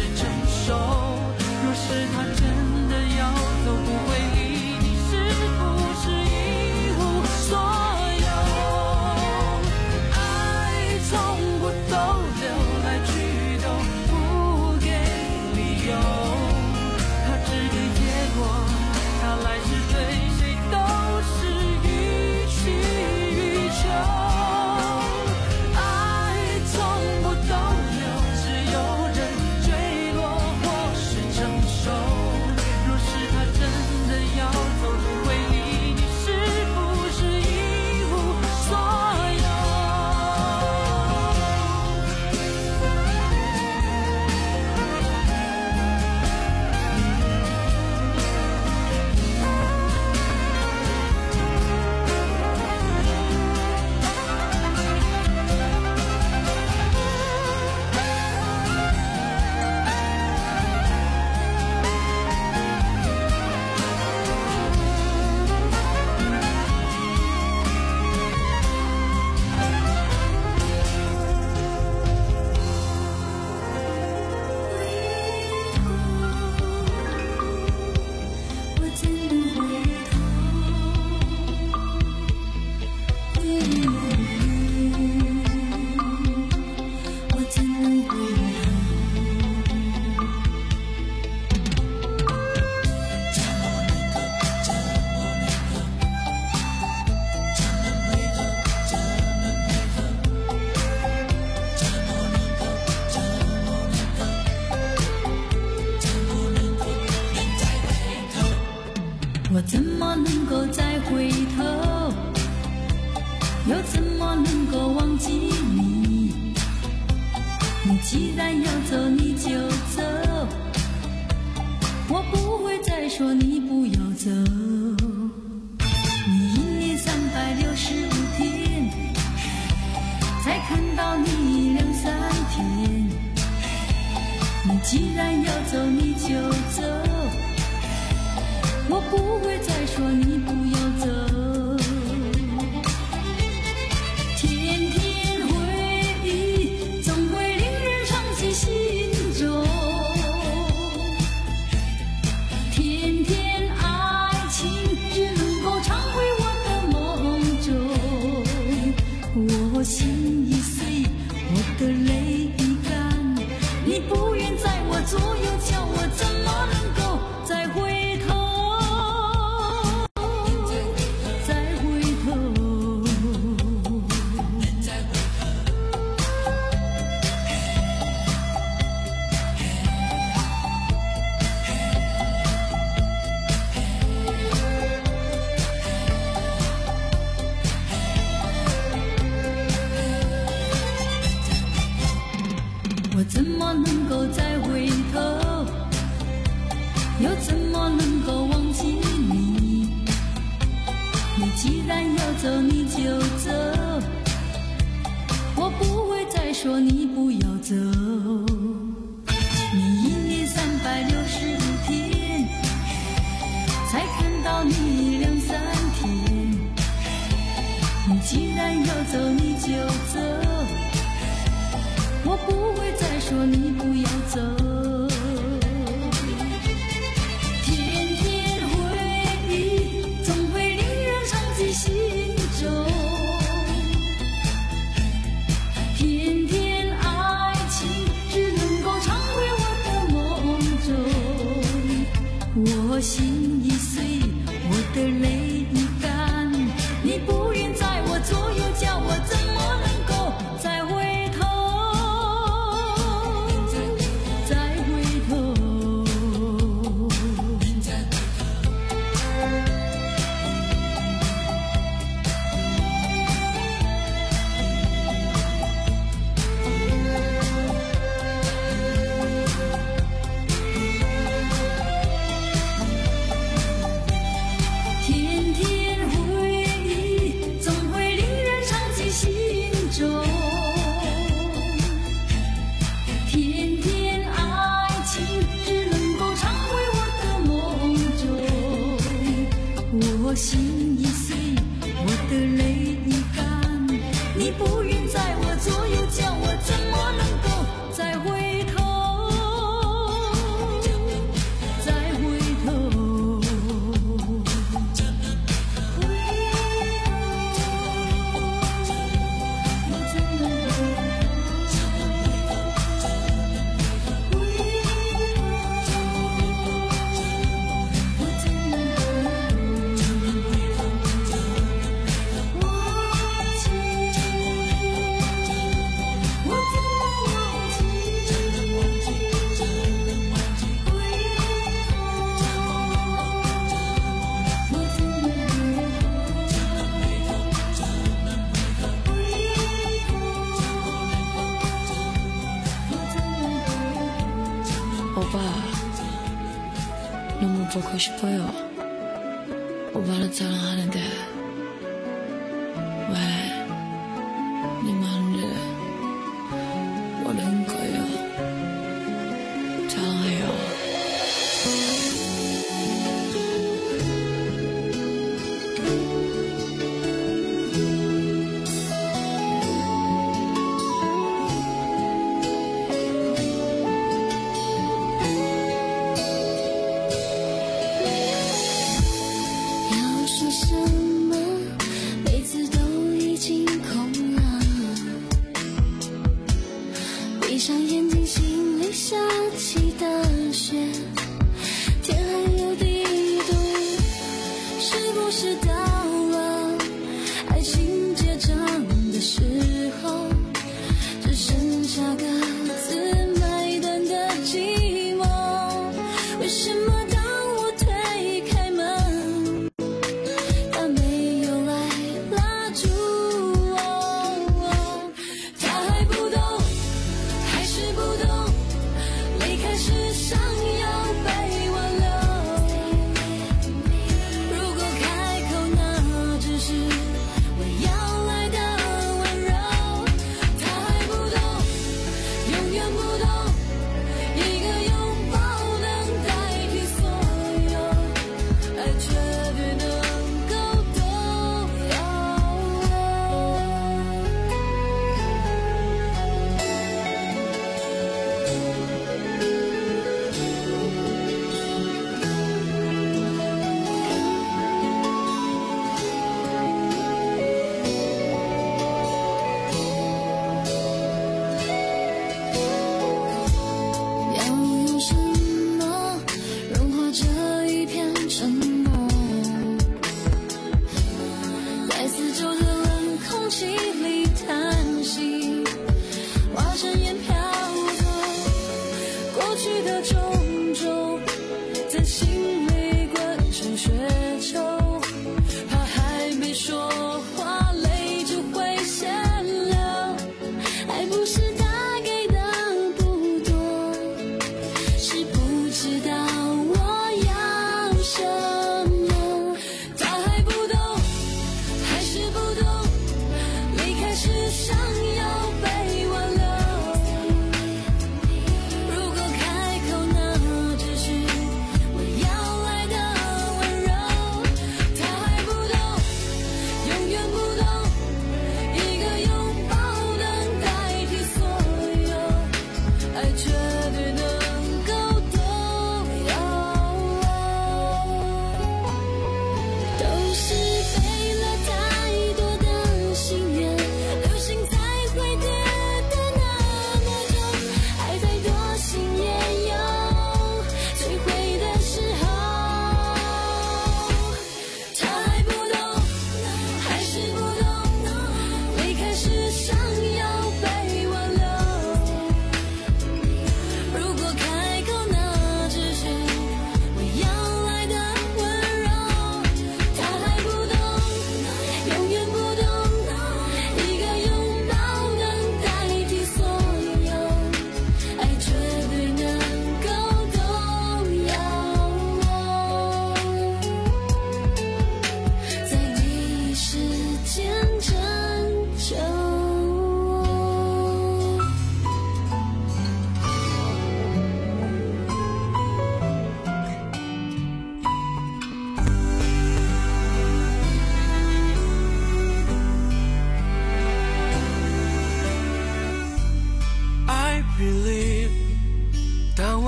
若是他真的要走，不会理你是不我不会再说你不要走。甜甜回忆总会令人长记心中，甜甜爱情只能够常回我的梦中。我心已碎，我的泪已干，你不愿在我左右，叫我怎么能够再回头，再回头。我怎么能够再回头，又怎么能够忘记你？你既然要走你就走，我不会再说你不要走。你一年三百六十五天，才看到你两三天。你既然要走你就走，我不会再说你不要走。甜甜回忆总会令人长记心中，甜甜爱情只能够常回我的梦中。我心已碎，我的泪已干，你不愿在我左右，叫我怎么能够再回头，再回头。甜甜回忆总会令人长记心中，甜甜爱情只能够常回我的梦中。我心已碎，我的泪已干，你不愿在我左右，叫我怎么能够再回头，再回头。 오빠, 너무 보고 싶어요. 오빠를 사랑하는데 왜 네 마음을 모르는 거예요? 사랑해요.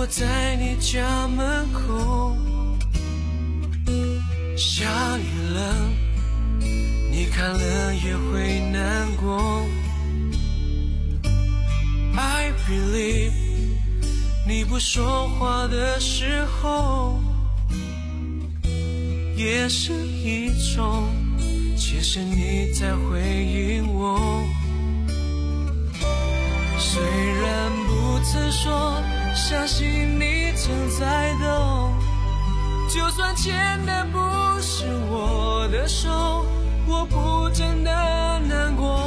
我在你家门口，下雨了，你看了也会难过。I believe 你不说话的时候，也是一种，其实你在回应我。虽然不曾说，相信你正在懂。就算牵的不是我的手，我不真的难过。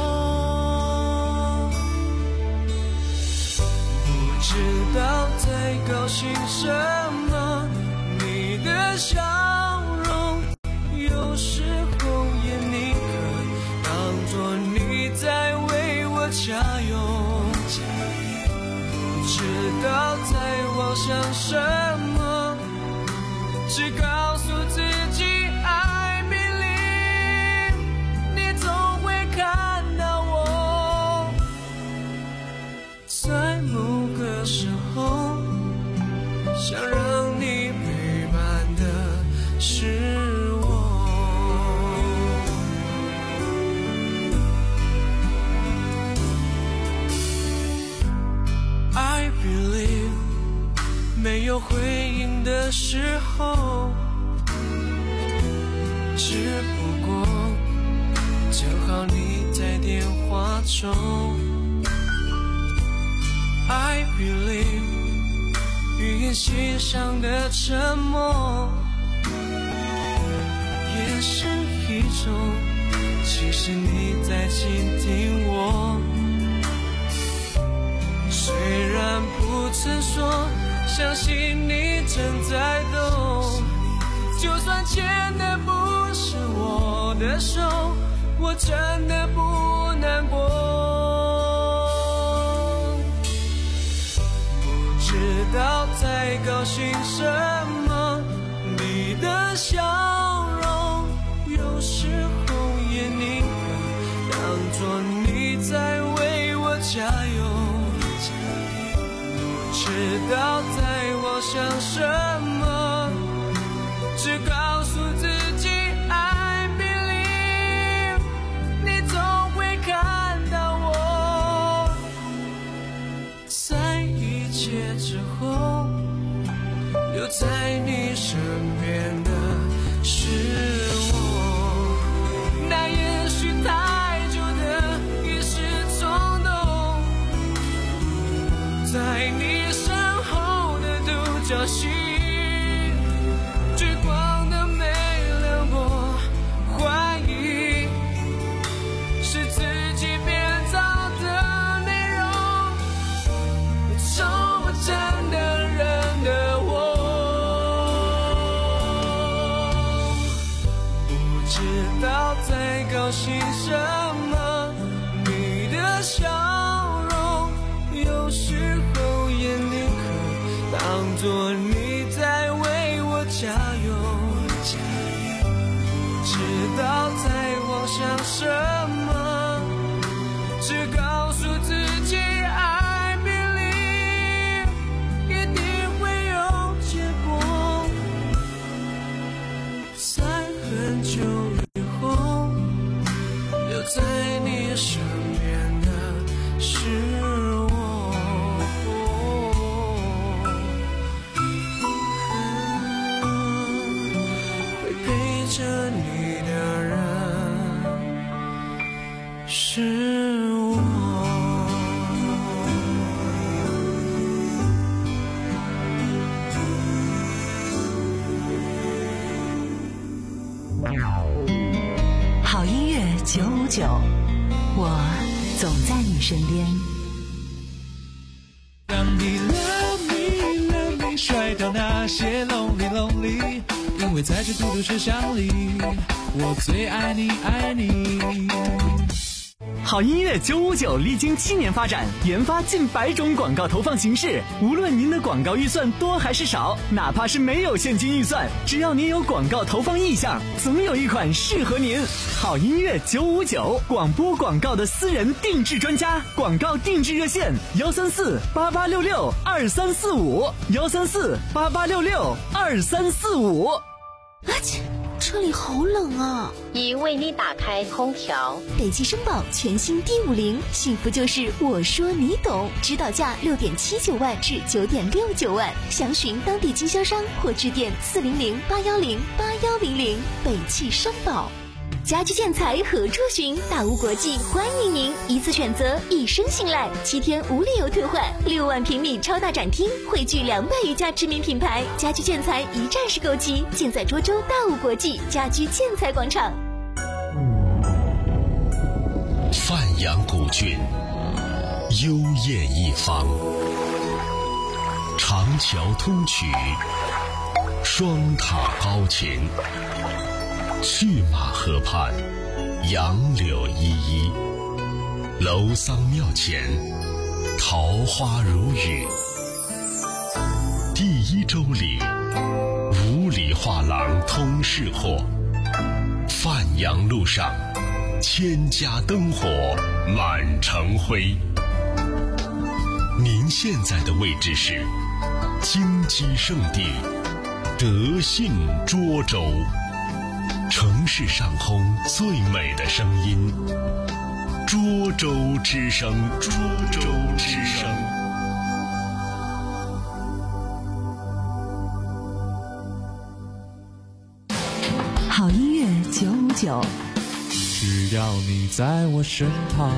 不知道在高兴什么，你的笑容有时候也宁可当作你在为我加油。不知道在妄想什么，只告诉自己 I believe 你总会看到我。在某个时候，想让你陪伴的是我。I believe 没有回应的时候，只不过正好你在电话中。I believe 语言欣赏的沉默也是一种，其实你在倾听我。虽然不曾说，相信你正在懂。就算牵的不是我的手，我真的不难过。不知道在高兴什么，你的笑容有时候也宁可当作你在为我加油。不知道在妄想什么，只告诉自己 I believe 你总会看到我。在一切之后，留在你身边的是我。那也许太久的一时冲动，在你小心聚光的没亮过，怀疑是自己编造的内容，从不真的认得我。不知道在高兴什么，你的笑容有时候也宁可当作你在为我加油。不知道在妄想什么，只告诉自己 I believe 一定会有结果。在很久以后，留在你身边的是我。着你的人是我。 好音乐九五九，我总在你身边。 让你 love me love me 甩掉那些 lonely lonely，因为在这孤独世上里，我最爱你爱你。 好音乐九五九历经七年发展，研发近百种广告投放形式。无论您的广告预算多还是少，哪怕是没有现金预算，只要您有广告投放意向，总有一款适合您。好音乐九五九，广播广告的私人定制专家，广告定制热线：幺三四八八六六二三四五，幺三四八八六六二三四五。 啊切！车里好冷啊！ 已为你打开空调。 北汽声宝全新 D 五零，幸福就是我说你懂，指导价六点七九万至九点六九万，详询当地经销商或致电四零零八幺零八幺零零。北汽声宝。家居建材何处寻？大屋国际欢迎您，一次选择，一生信赖，七天无理由退换，六万平米超大展厅，汇聚两百余家知名品牌，家居建材一站式购齐，尽在涿州大屋国际家居建材广场。 范阳古郡，幽艳一方，长桥通衢，双塔高擎。去马河畔，杨柳依依，楼桑庙前，桃花如雨。第一周里，五里画廊通市货。范阳路上，千家灯火满城辉。您现在的位置是金鸡圣地德信涿州。城市上空最美的声音，涿州之声，涿州之声。 好音乐九五九， 只要你在我身旁。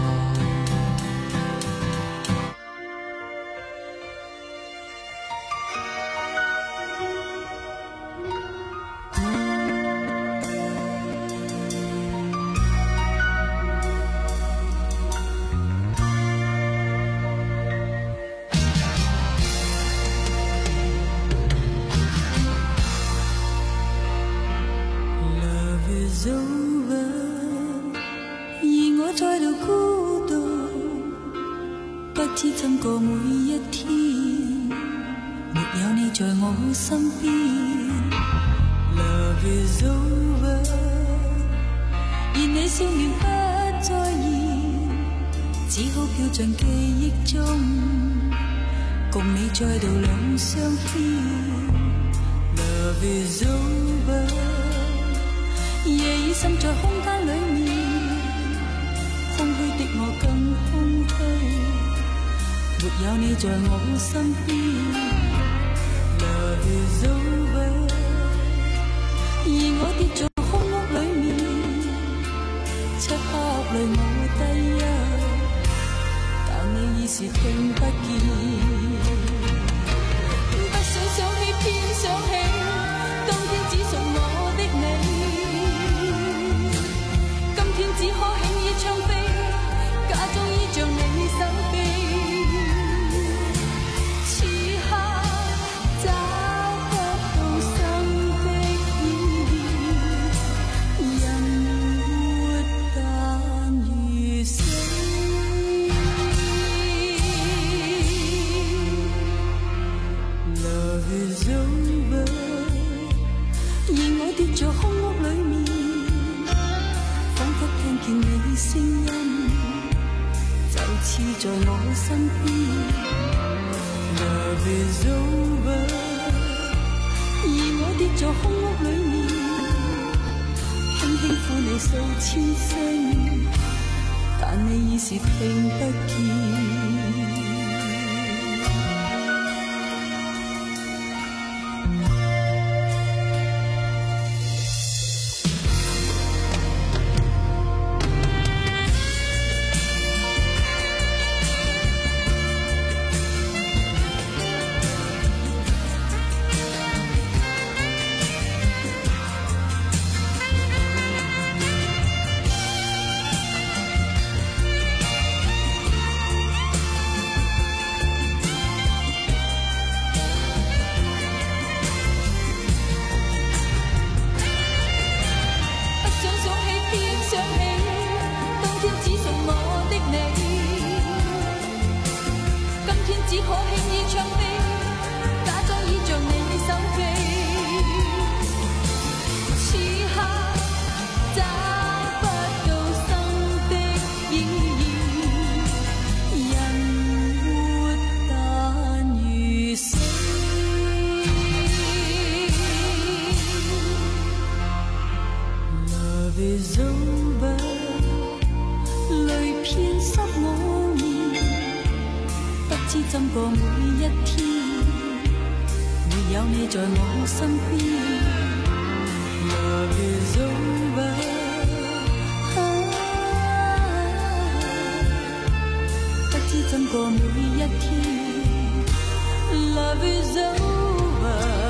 可輕易唱飛，假裝依着你手臂，此刻找不到生的意義，人活但如死。Love is over， 淚遍濕我面，不知怎過每一天，沒有你在我身邊。Love is over， 不知怎過每一天。Love is over。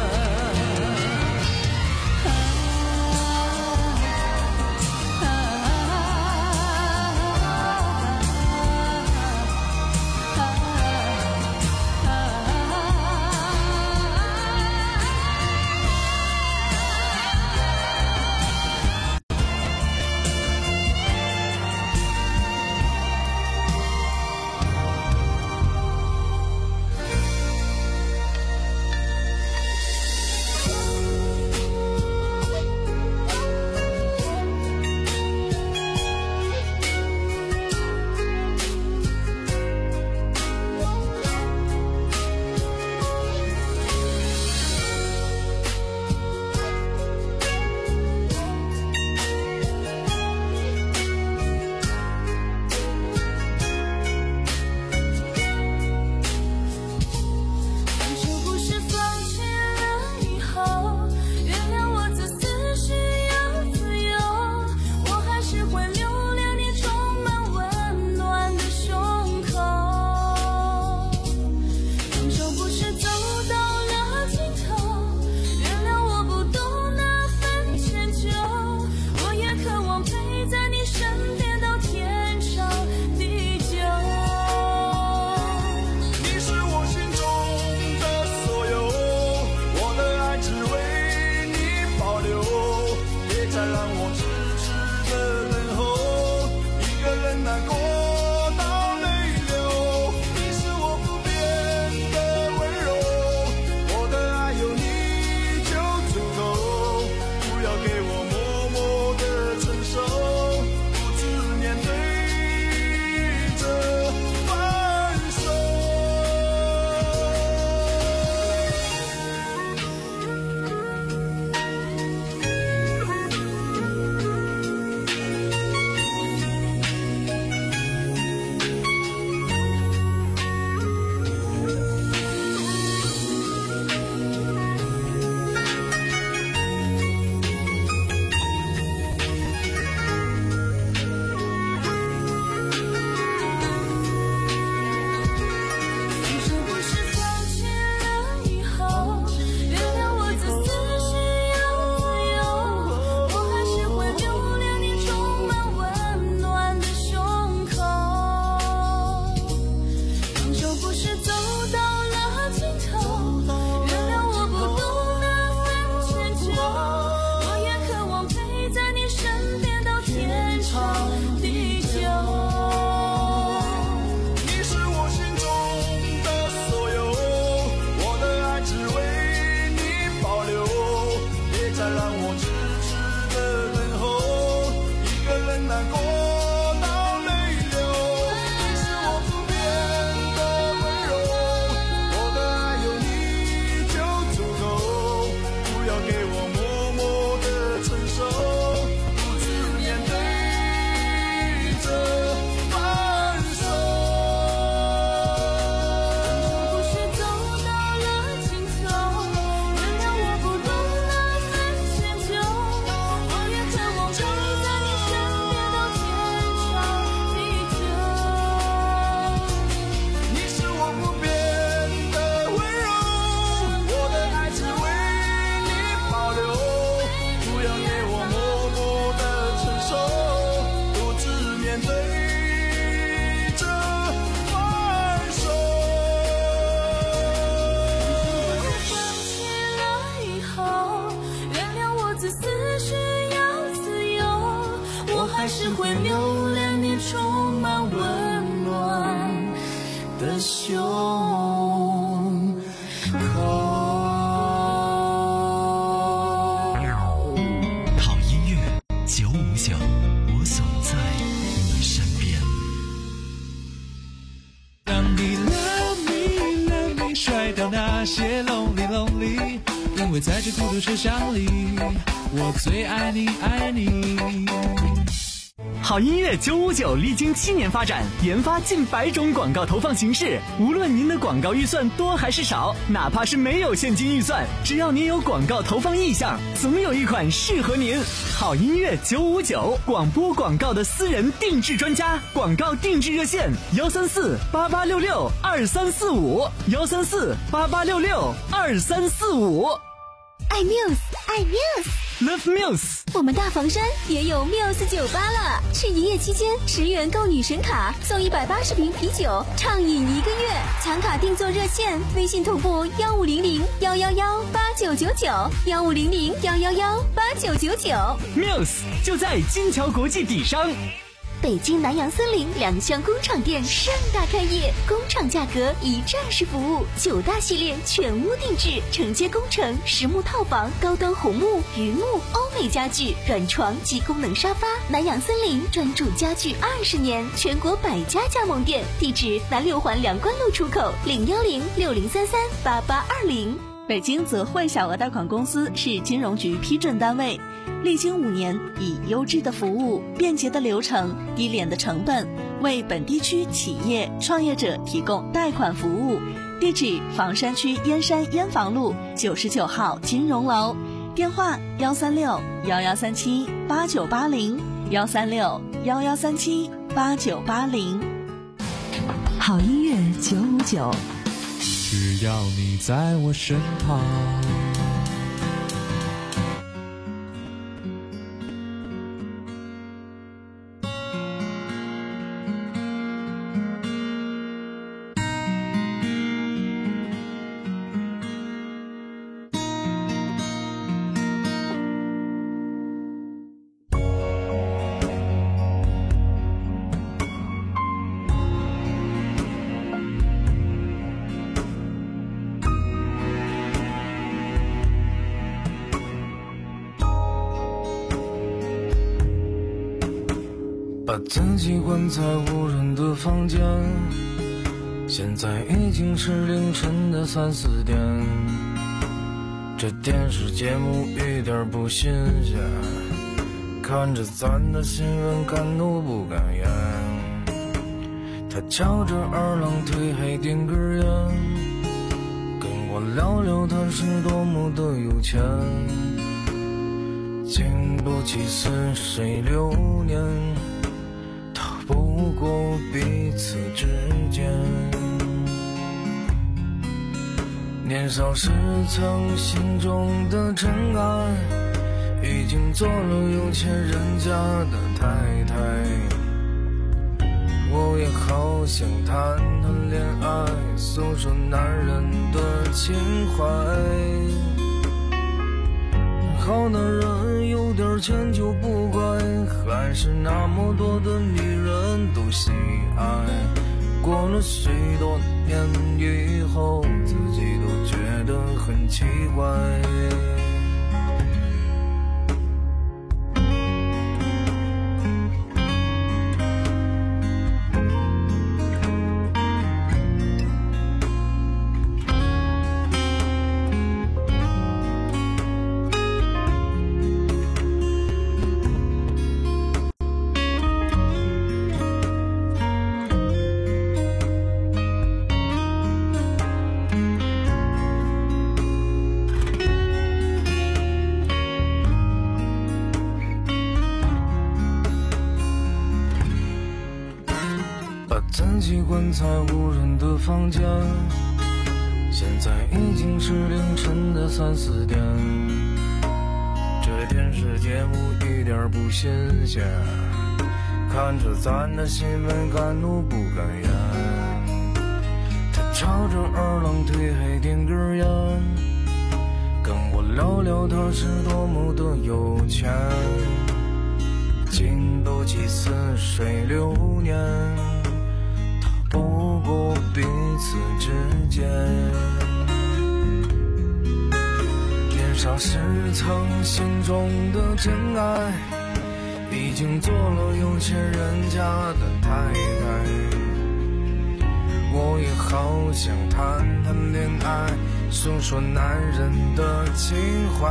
还是会留恋你充满温暖的胸。 我总在你身边。 当你 love me love me 甩掉那些 lonely lonely， 因为在这孤独车厢里，我最爱你爱你。 好音乐九五九历经七年发展，研发近百种广告投放形式。无论您的广告预算多还是少，哪怕是没有现金预算，只要您有广告投放意向，总有一款适合您。好音乐九五九，广播广告的私人定制专家，广告定制热线：幺三四八八六六二三四五，幺三四八八六六二三四五。 爱 Muse， 爱 Muse。Love Muse， 我们大房山也有 Muse 酒吧了。是营业期间，十元购女神卡送一百八十瓶啤酒，畅饮一个月。抢卡定做热线，微信同步幺五零零幺幺幺八九九九，幺五零零幺幺幺八九九九。 Muse 就在金桥国际底商。 北京南洋森林两厢工厂店盛大开业，工厂价格一站式服务，九大系列全屋定制，承接工程、实木套房、高端红木、榆木、欧美家具、软床及功能沙发。南洋森林专注家具二十年，全国百家加盟店，地址南六环梁关路出口零幺零六零三三八八二零。 北京泽汇小额贷款公司是金融局批准单位，历经五年，以优质的服务、便捷的流程、低廉的成本，为本地区企业创业者提供贷款服务。地址：房山区燕山燕房路九十九号金融楼，电话：幺三六幺幺三七八九八零，幺三六幺幺三七八九八零。 好音乐九五九， 只要你在我身旁。 把自己关在无人的房间，现在已经是凌晨的三四点，这电视节目一点不新鲜，看着咱的新闻敢怒不敢言。他翘着二郎腿还点根烟，跟我聊聊他是多么的有钱，经不起似水流年，不过彼此之间，年少时曾心中的真爱，已经做了有钱人家的太太。我也好想谈谈恋爱，诉说男人的情怀。好男人有点钱就不乖，还是那么多的女人都喜爱。过了许多年以后，自己都觉得很奇怪。自己关在无人的房间，现在已经是凌晨的三四点，这电视节目一点不新鲜，看着咱的新闻敢怒不敢言。他翘着二郎腿还点根烟，跟我聊聊他是多么的有钱，经不起似水流年，不过彼此之间，年少时曾心中的真爱，已已经做了有钱人家的太太，我也好想谈谈恋爱，诉说男人的情怀。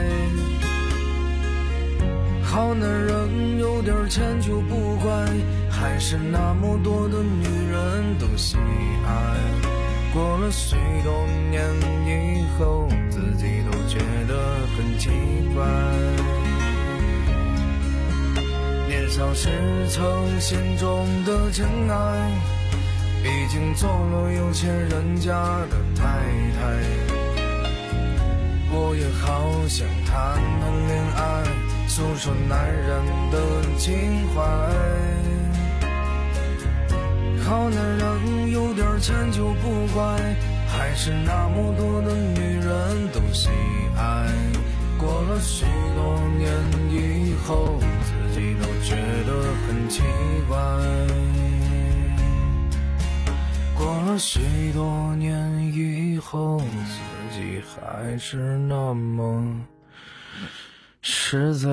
好男人有点钱就不怪，还是那么多的女人都喜爱。过了许多年以后，自己都觉得很奇怪。年少时曾心中的真爱，已经做了有钱人家的太太。我也好想谈谈恋爱，诉说男人的情怀。好男人有点钱就不怪，还是那么多的女人都喜爱。过了许多年以后，自己都觉得很奇怪。过了许多年以后，自己还是那么实在。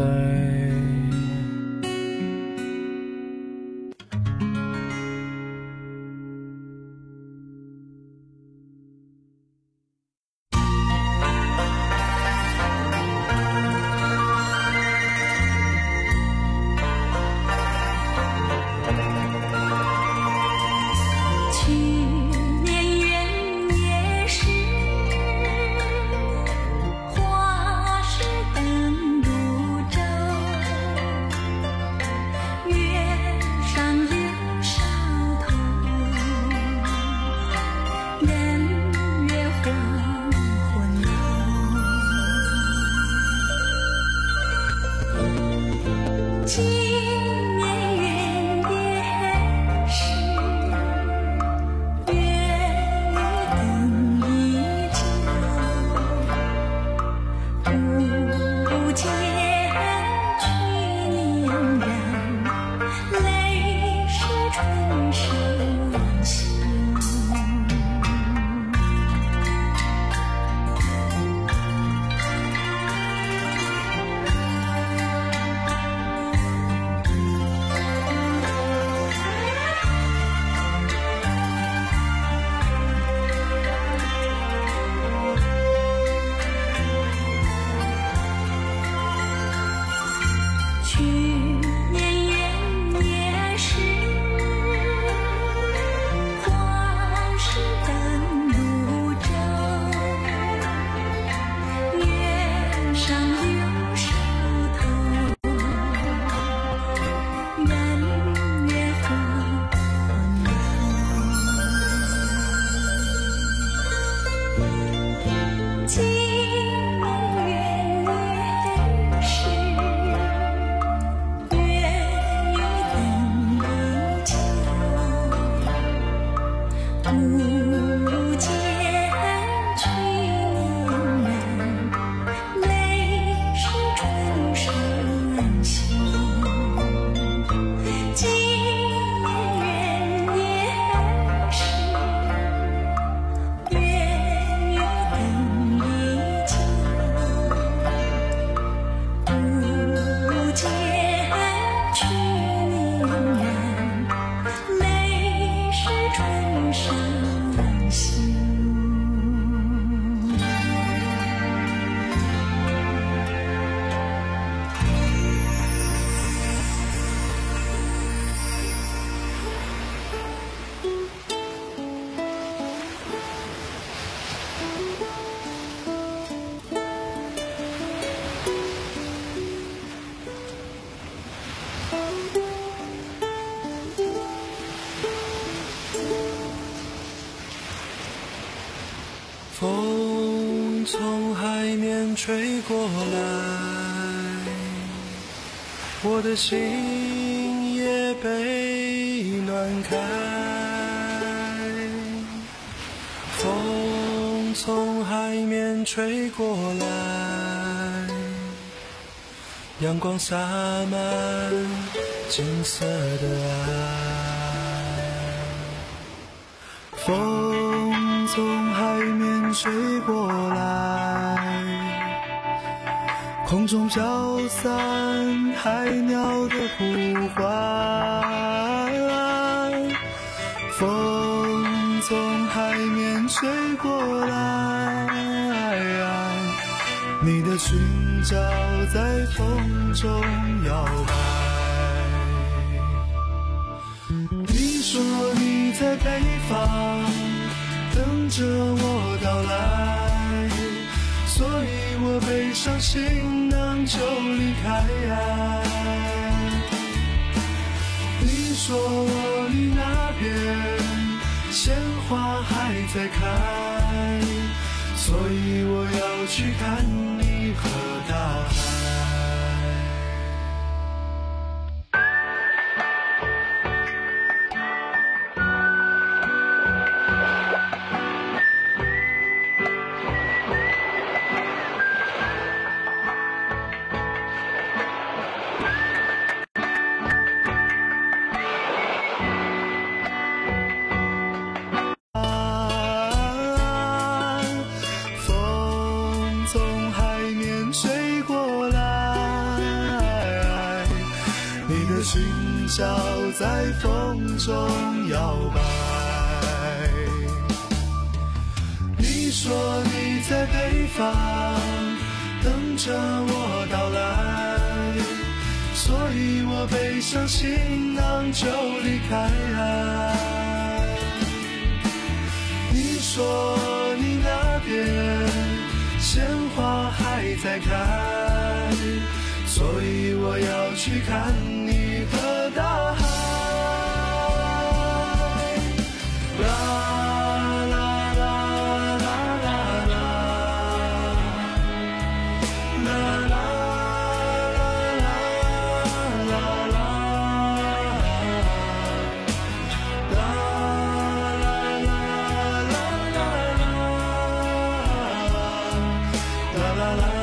风从海面吹过来，我的心也被暖开。风从海面吹过来，阳光洒满金色的爱。风从海面吹过来， 空中飘散海鸟的呼唤，风从海面吹过来，你的裙角在风中摇摆。你说你在北方等着我到来，所以我背上行囊就离开。你说我离那边鲜花还在开，所以我要去看你和大海。裙角在风中摇摆。你说你在北方等着我到来，所以我背上行囊就离开。你说你那边鲜花还在开，所以我要去看你和大海。啦啦啦啦啦啦，啦啦啦啦啦啦，啦啦啦啦啦啦，啦啦啦。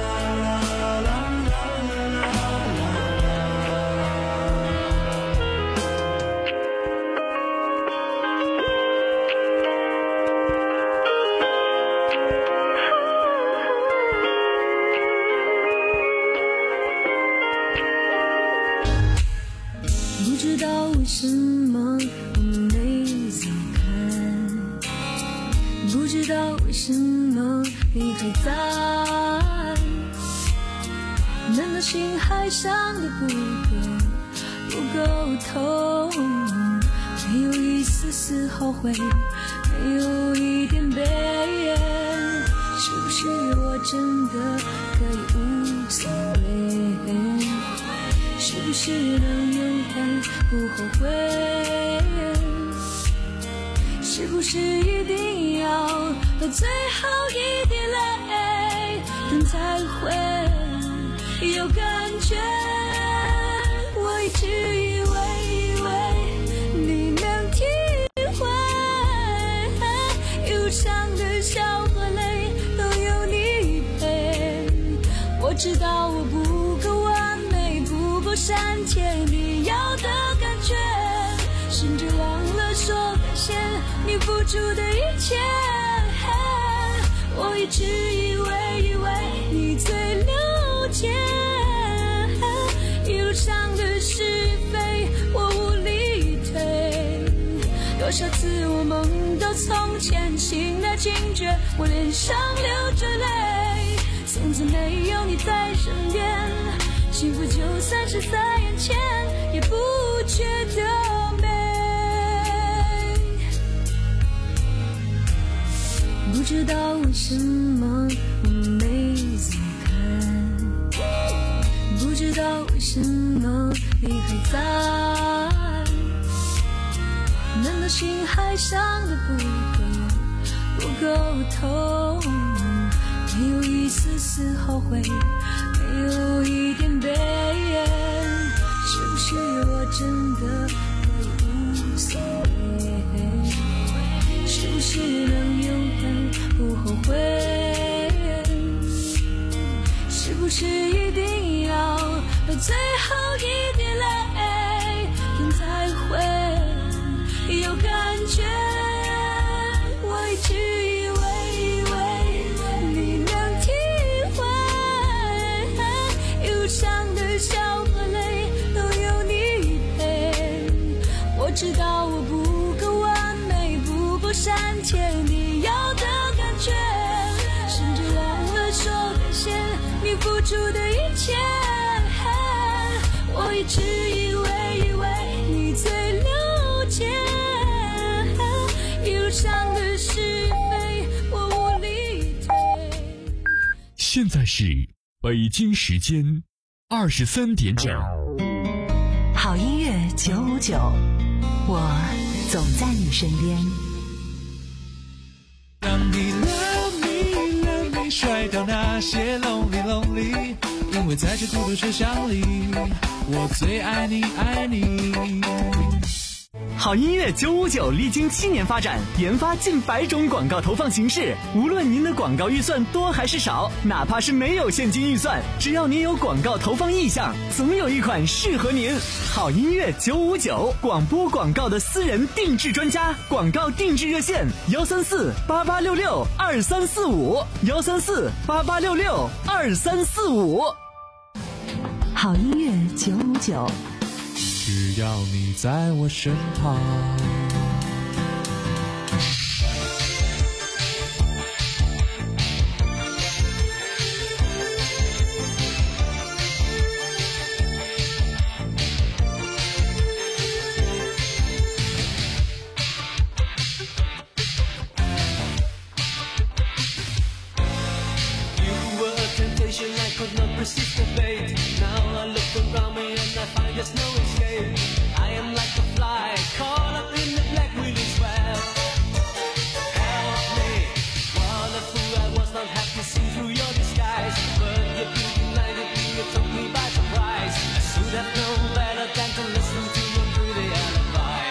不知道为什么我没走开，不知道为什么你还在，难道心海上的不够不够痛，没有一丝丝后悔，没有一点悲哀，是不是我真的可以无所谓，是不是能永远不后悔，是不是一定要到最后一滴泪等才会有感觉。我一直以为以为你能体会，忧伤的笑和泪都有你陪，我知道我不够完美，不够善解你要的感觉，甚至忘了说感谢你付出的一切。我一直以为以为你最了解，一路上的是非我无力推，多少次我梦到从前，醒来惊觉我脸上流着泪，从此没有你在身边，幸福就算是在眼前也不觉得美。不知道为什么我没走开，不知道为什么你还在，难道心海上的不够不够痛，没有一丝丝后悔，没有一点悲哀，是不是我真的可以无所谓，是不是能永远不后悔，是不是一定要到最后一滴泪等才会有感觉。我一直以为以为你能体会， 知道我不够完美，不够善切你要的感觉，甚至忘了说感谢你付出的一切。我一直以为以为你最了解，一路上的是非我无力推。 现在是北京时间二十三点整。 好音乐九五九，我总在你身边。 让你 love me love me 甩掉那些 lonely lonely， 因为在这孤独车厢里，我最爱你爱你。 好音乐九五九历经七年发展，研发近百种广告投放形式。无论您的广告预算多还是少，哪怕是没有现金预算，只要您有广告投放意向，总有一款适合您。好音乐九五九，广播广告的私人定制专家，广告定制热线幺三四八八六六二三四五幺三四八八六六二三四五。 好音乐九五九。 只要你在我身旁。 You were a temptation I could not resist the bait. Now I look around me and I find there's no escape. I am like a fly caught up in the black wheeling web. Help me, what a fool I was, not happy see through your disguise. But your beauty blinded me, you took me by surprise. I should have known better than to listen to your pretty alibi.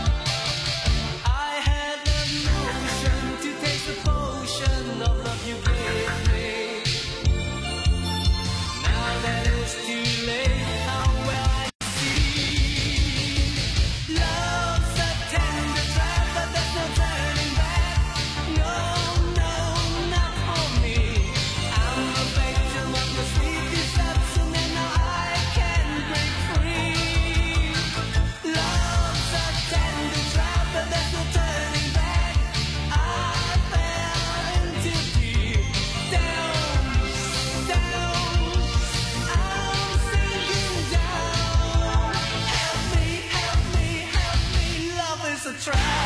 I had the notion to taste the potion of love you gave me. Now that it's too late, how will I see? Love's a tender trap, but there's no turning back. No, no, not for me. I'm a victim of your sweet deception, and now I can break free. Love's a tender trap, but there's no turning back. I fell in too deep, down, down. I'm sinking down. Help me, help me, help me. Love is a trap.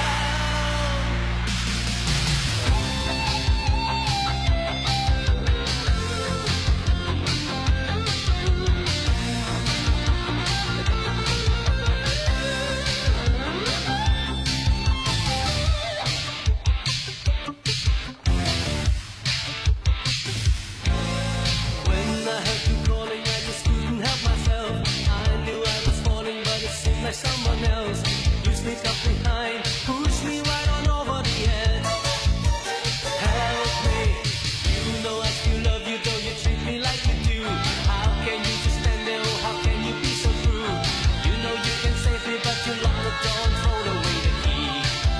When I heard you calling, I just couldn't help myself. I knew I was falling, but it seemed like someone else. You sneak up behind, push me right on over the edge. Help me, you know I still love you, though you treat me like you do. How can you just stand there? Oh, how can you be so cruel? You know you can save me, but you lock the door and throw away the key.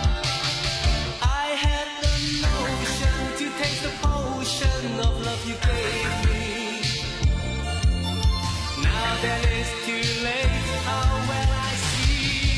I had the notion to taste the potion of love you gave me. Now that it's too late, how will I see?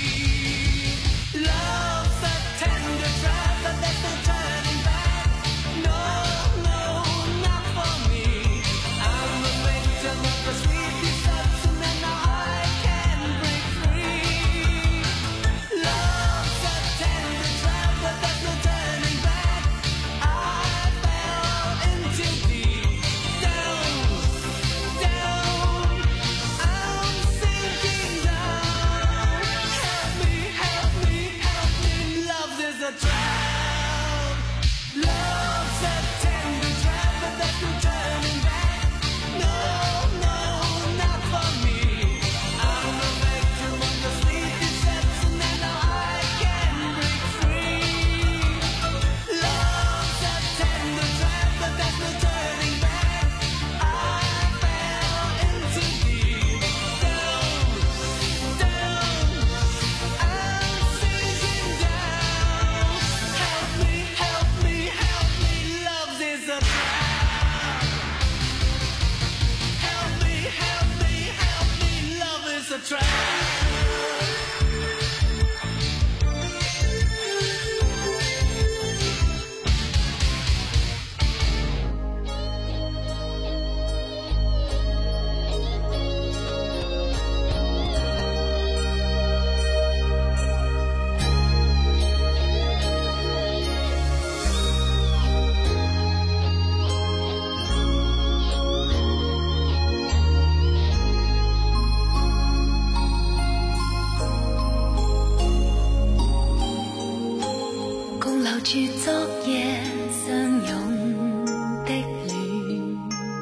住昨夜相擁的戀，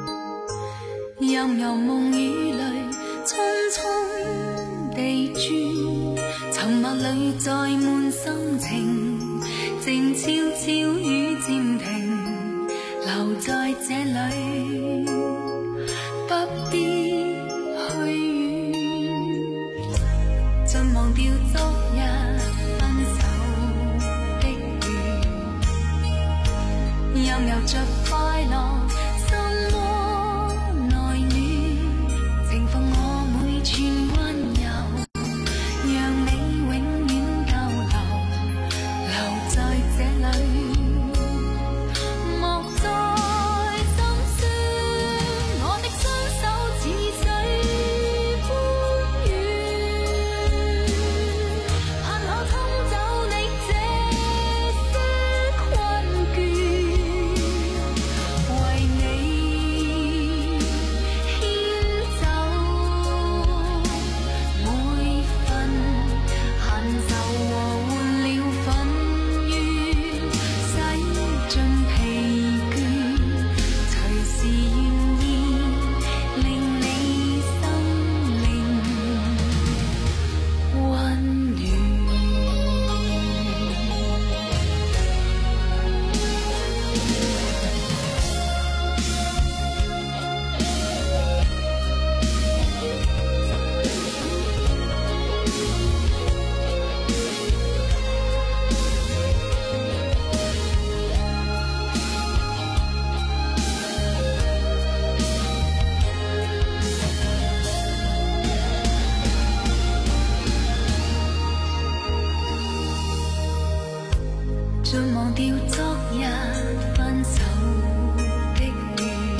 任由夢與淚匆匆地轉，沉默裏載滿心情，靜悄悄與漸停，留在這裏不必去遠，盡忘掉昨日分手的雨，任由着快樂心窩內暖，情況我每寸溫柔，讓你永遠逗留，留在這裏。盡忘掉昨日分手的雨，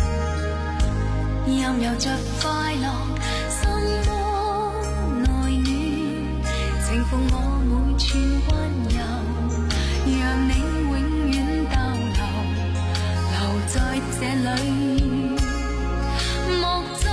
任由着快樂心窩內暖，情況我每寸溫柔，讓你永遠逗留，留在這裏。莫再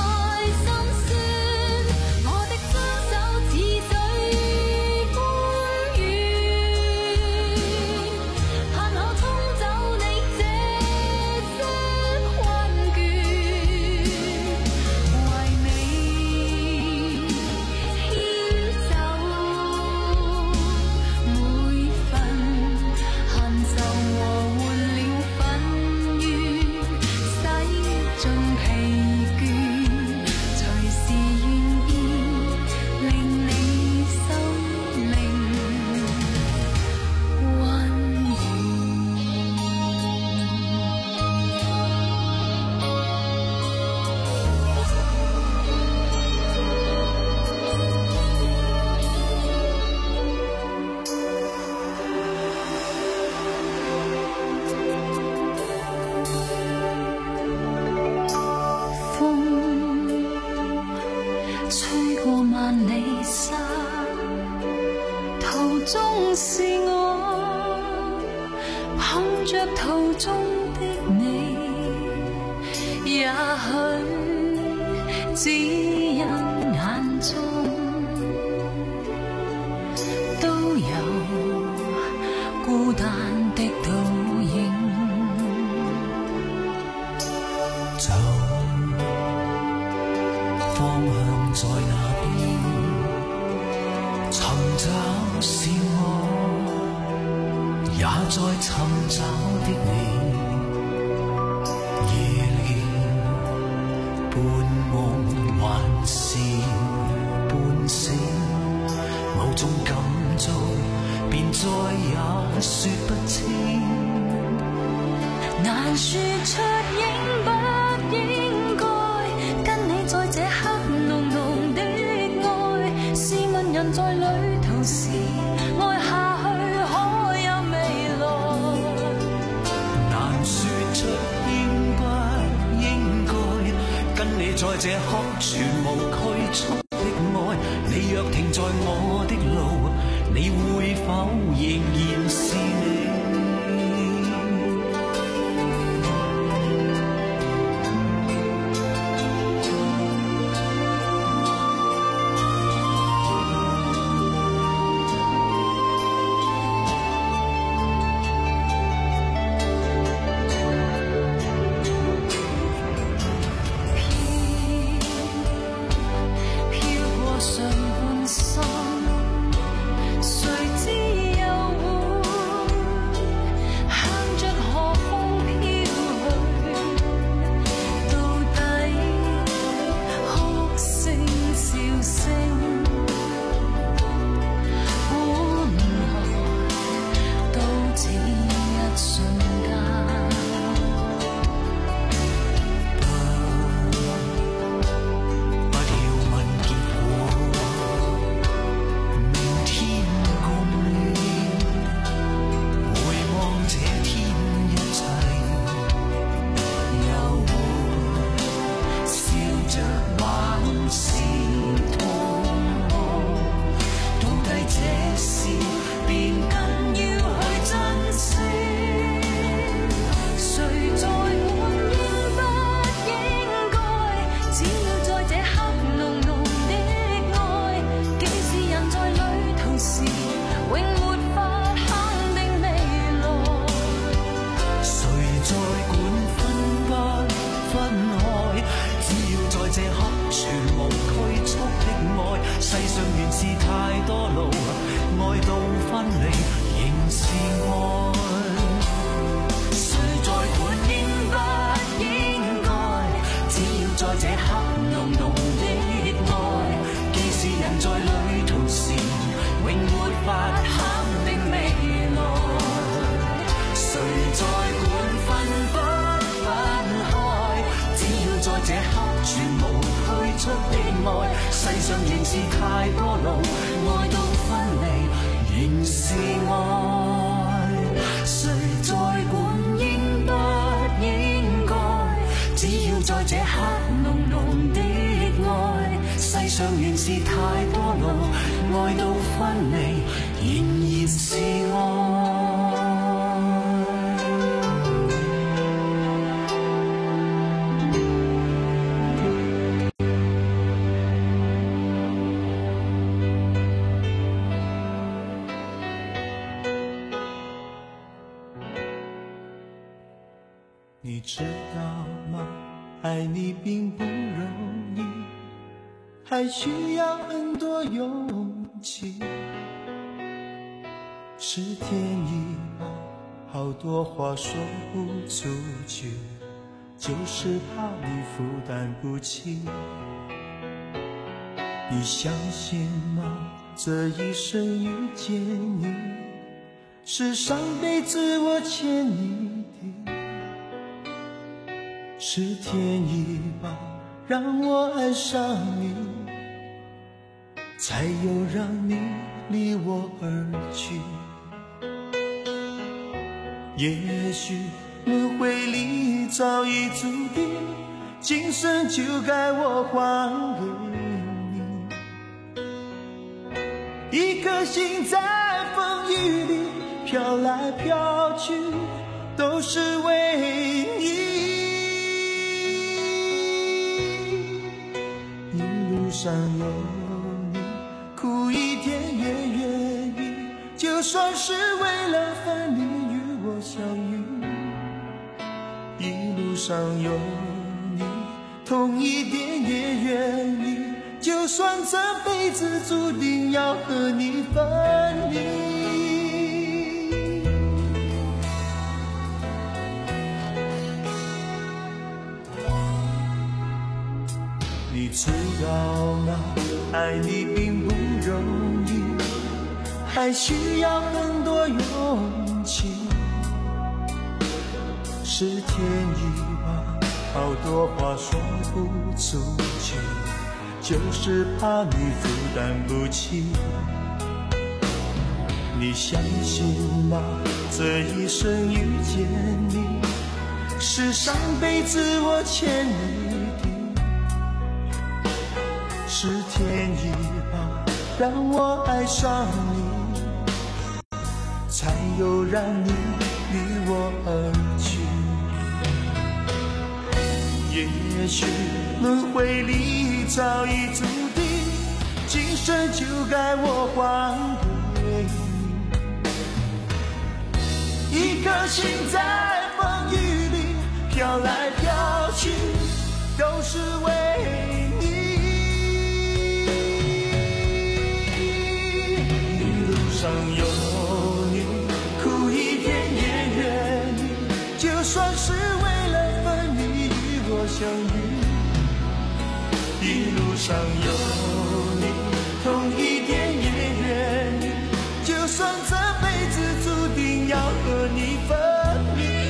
中是我碰着途中的你，也許只因眼中都有孤單的倒影。 走，方向在哪邊？尋找是我，也在尋找的你。夜練半夢還是半醒，某種感觸便再也說不清。 難說出應不應該跟你在這刻濃濃的愛，試問人在旅途時愛下去可有未來？ 難說出應不應該跟你在這刻全無拘束的愛，你若停在我的路，你會否仍然是你？ 路，愛到分離仍是愛。誰在管應不應該？只要在這刻濃濃的愛，世上原是太多路，愛到分離仍然是愛。 你知道吗？爱你并不容易，还需要很多勇气。是天意吧，好多话说不出去，就是怕你负担不起。你相信吗？这一生遇见你，是上辈子我欠你的。是天意吧，让我爱上你，才有让你离我而去。也许轮回里早已注定，今生就该我还给你。一颗心在风雨里飘来飘去，都是为你。上有你，苦一点也愿意，就算是为了分离与我相遇。一路上有你，痛一点也愿意，就算这辈子注定要和你分离。你知道吗？爱你并不容易，还需要很多勇气。是天意吧，好多话说不出去，就是怕你负担不起。你相信吗？这一生遇见你，是上辈子我欠你。是天意吧，让我爱上你，才有让你离我而去。也许轮回里早已注定，今生就该我还给你。一颗心在风雨里飘来飘去，都是为你。上有你，苦一点也愿意，就算是为了分离与我相遇。一路上有你，痛一点也愿意，就算这辈子注定要和你分离。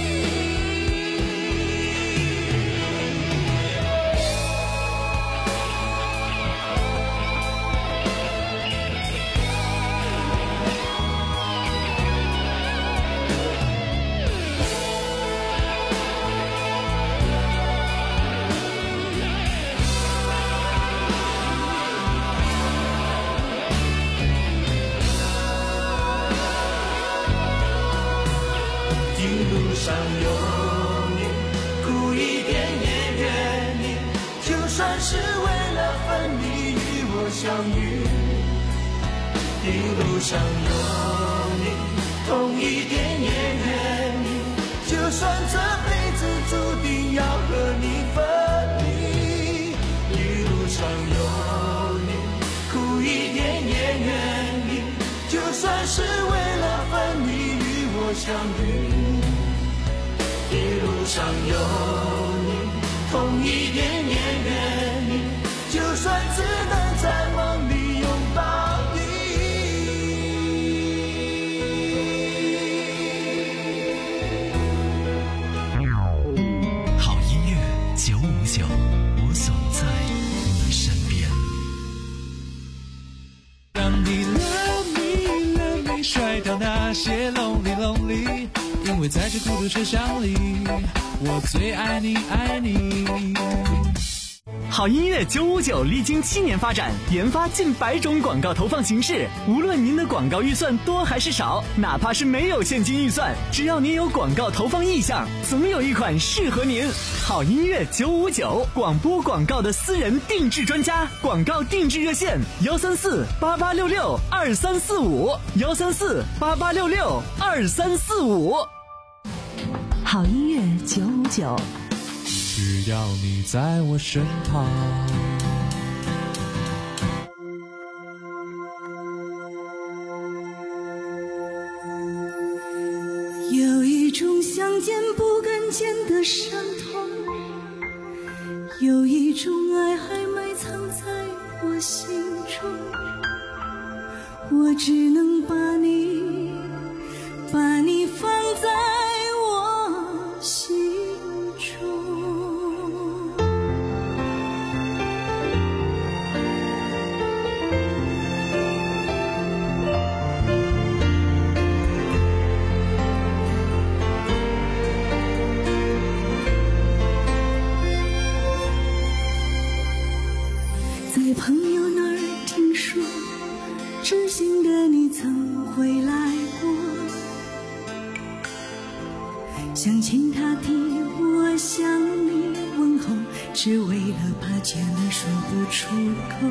上有你，苦一点也愿意，就算是为了分离与我相遇。一路上有你，痛一点也愿意，就算这辈子注定要和你分离。一路上有你，苦一点也愿意，就算是为了分离与我相遇。一路上有你，痛一点也愿意，就算只能在梦里拥抱你。 好音乐九五九，我总在你身边。 Love me, love me, love me， 甩掉那些 lonely lonely， 因为在这孤独车厢里，我最爱你爱你。 好音乐九五九历经七年发展，研发近百种广告投放形式。无论您的广告预算多还是少，哪怕是没有现金预算，只要您有广告投放意向，总有一款适合您。好音乐九五九，广播广告的私人定制专家，广告定制热线：幺三四八八六六二三四五，幺三四八八六六二三四五。 好音乐九五九。 只要你在我身旁。 有一种想见不敢见的伤痛，有一种爱还埋藏在我心中，我只能把你把你放在我心中。在朋友那儿听说，知心的你曾回来过，想请他替我向你问候，只为了怕见了说不出口。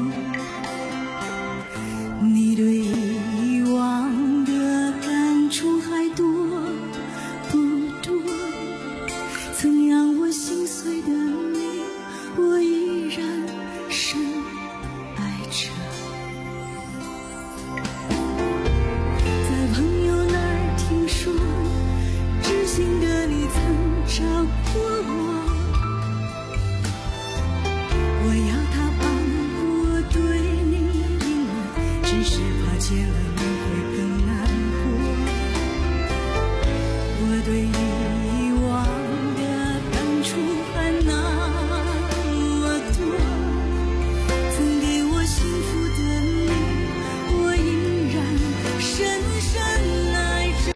你对以往的感触还多不多？曾让我心碎的你，我依然深爱着。在朋友那儿听说，知心的你曾找过我，我要他帮我对你隐瞒，只是怕见了你会更难过。我对以往的感触还那么多，曾给我幸福的你，我依然深深爱着。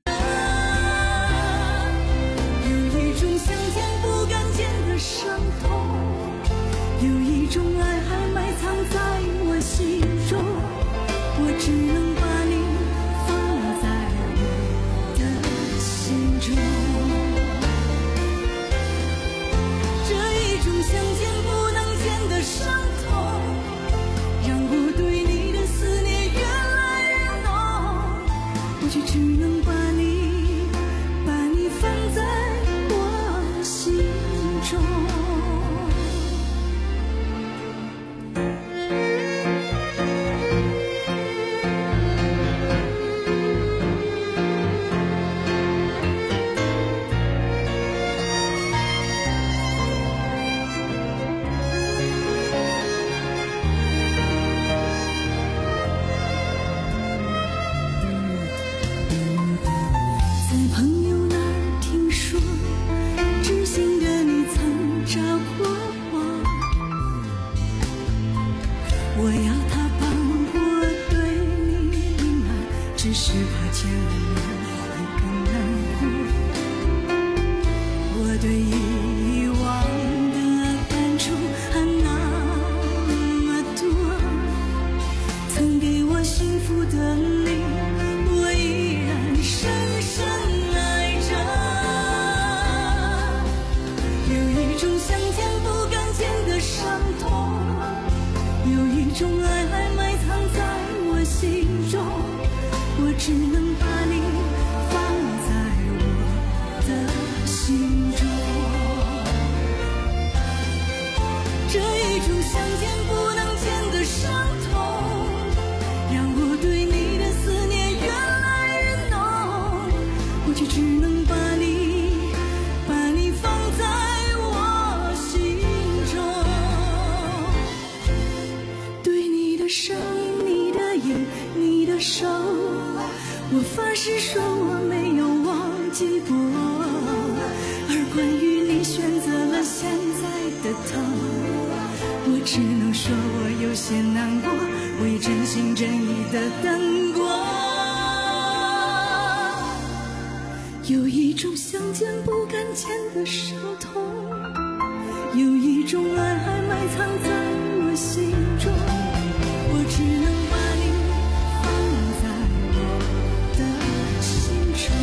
有一种想见不敢见的伤痛，有一种爱还埋藏在我心中，我只能把你放在我的心中。这一种想见不能见的伤痛，让我对你的思念越来越浓，我却只能把你把你放在我心中。在朋友那儿听说，知心的你曾找过我，我要他帮我对你隐瞒，只是怕见了你会更难过。我对以往的感触还那么多，曾给我幸福的你，我依然深深爱着。有一种想见不敢见的伤痛，有一种爱还埋藏在我心中，我只能把你放在我的心中。这一种想见不能见的伤痛，让我对你的思念越来越浓，我却只能把你把你放在我心中。对你的声音，你的眼，你的手，我发誓说我没有忘记过。而关于你选择了现在的他，我只能说我有些难过，为真心真意的种相见不敢见的伤痛，有一种爱还埋藏在我心中，我只能把你放在我的心中。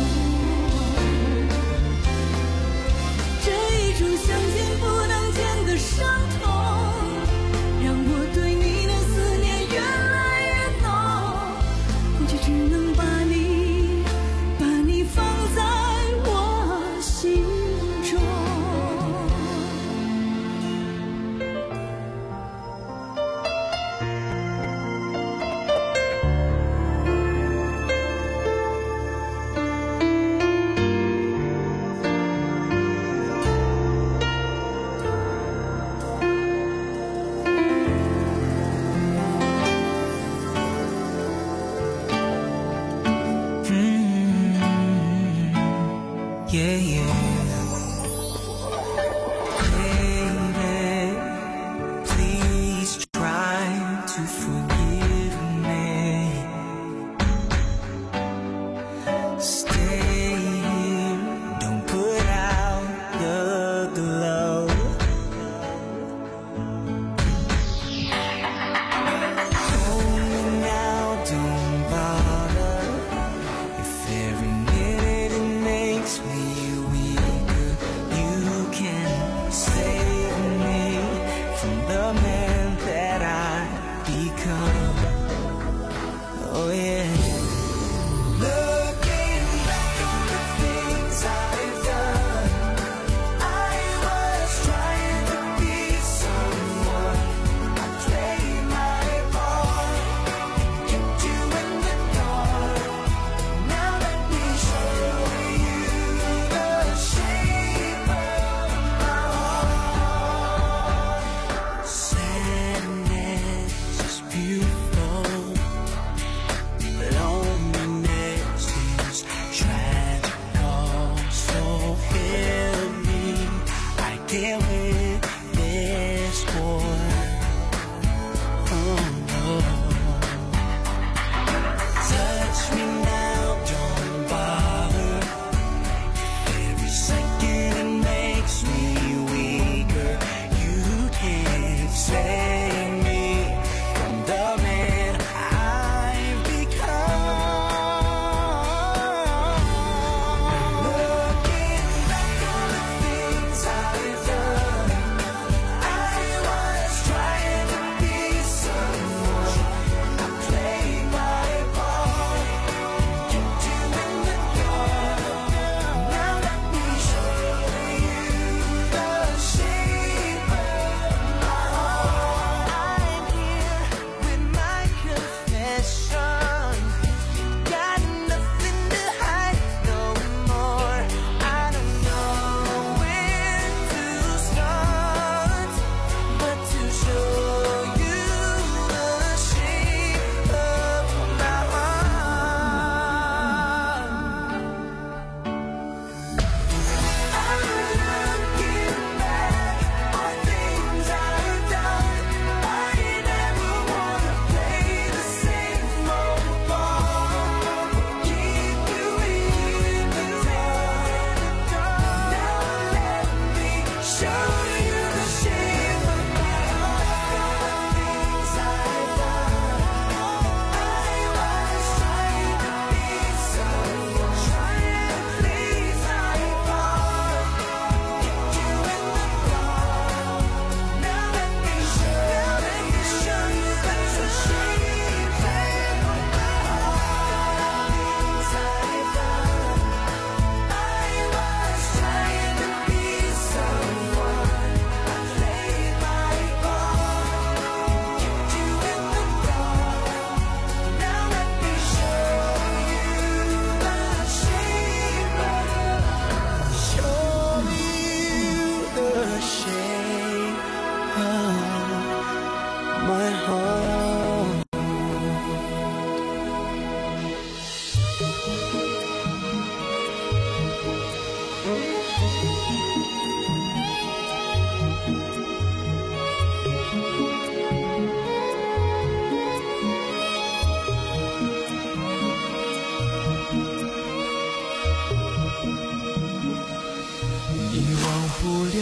这一种相见不能见的伤痛，让我对你的思念越来越浓，估计只能把你把你放在我心中。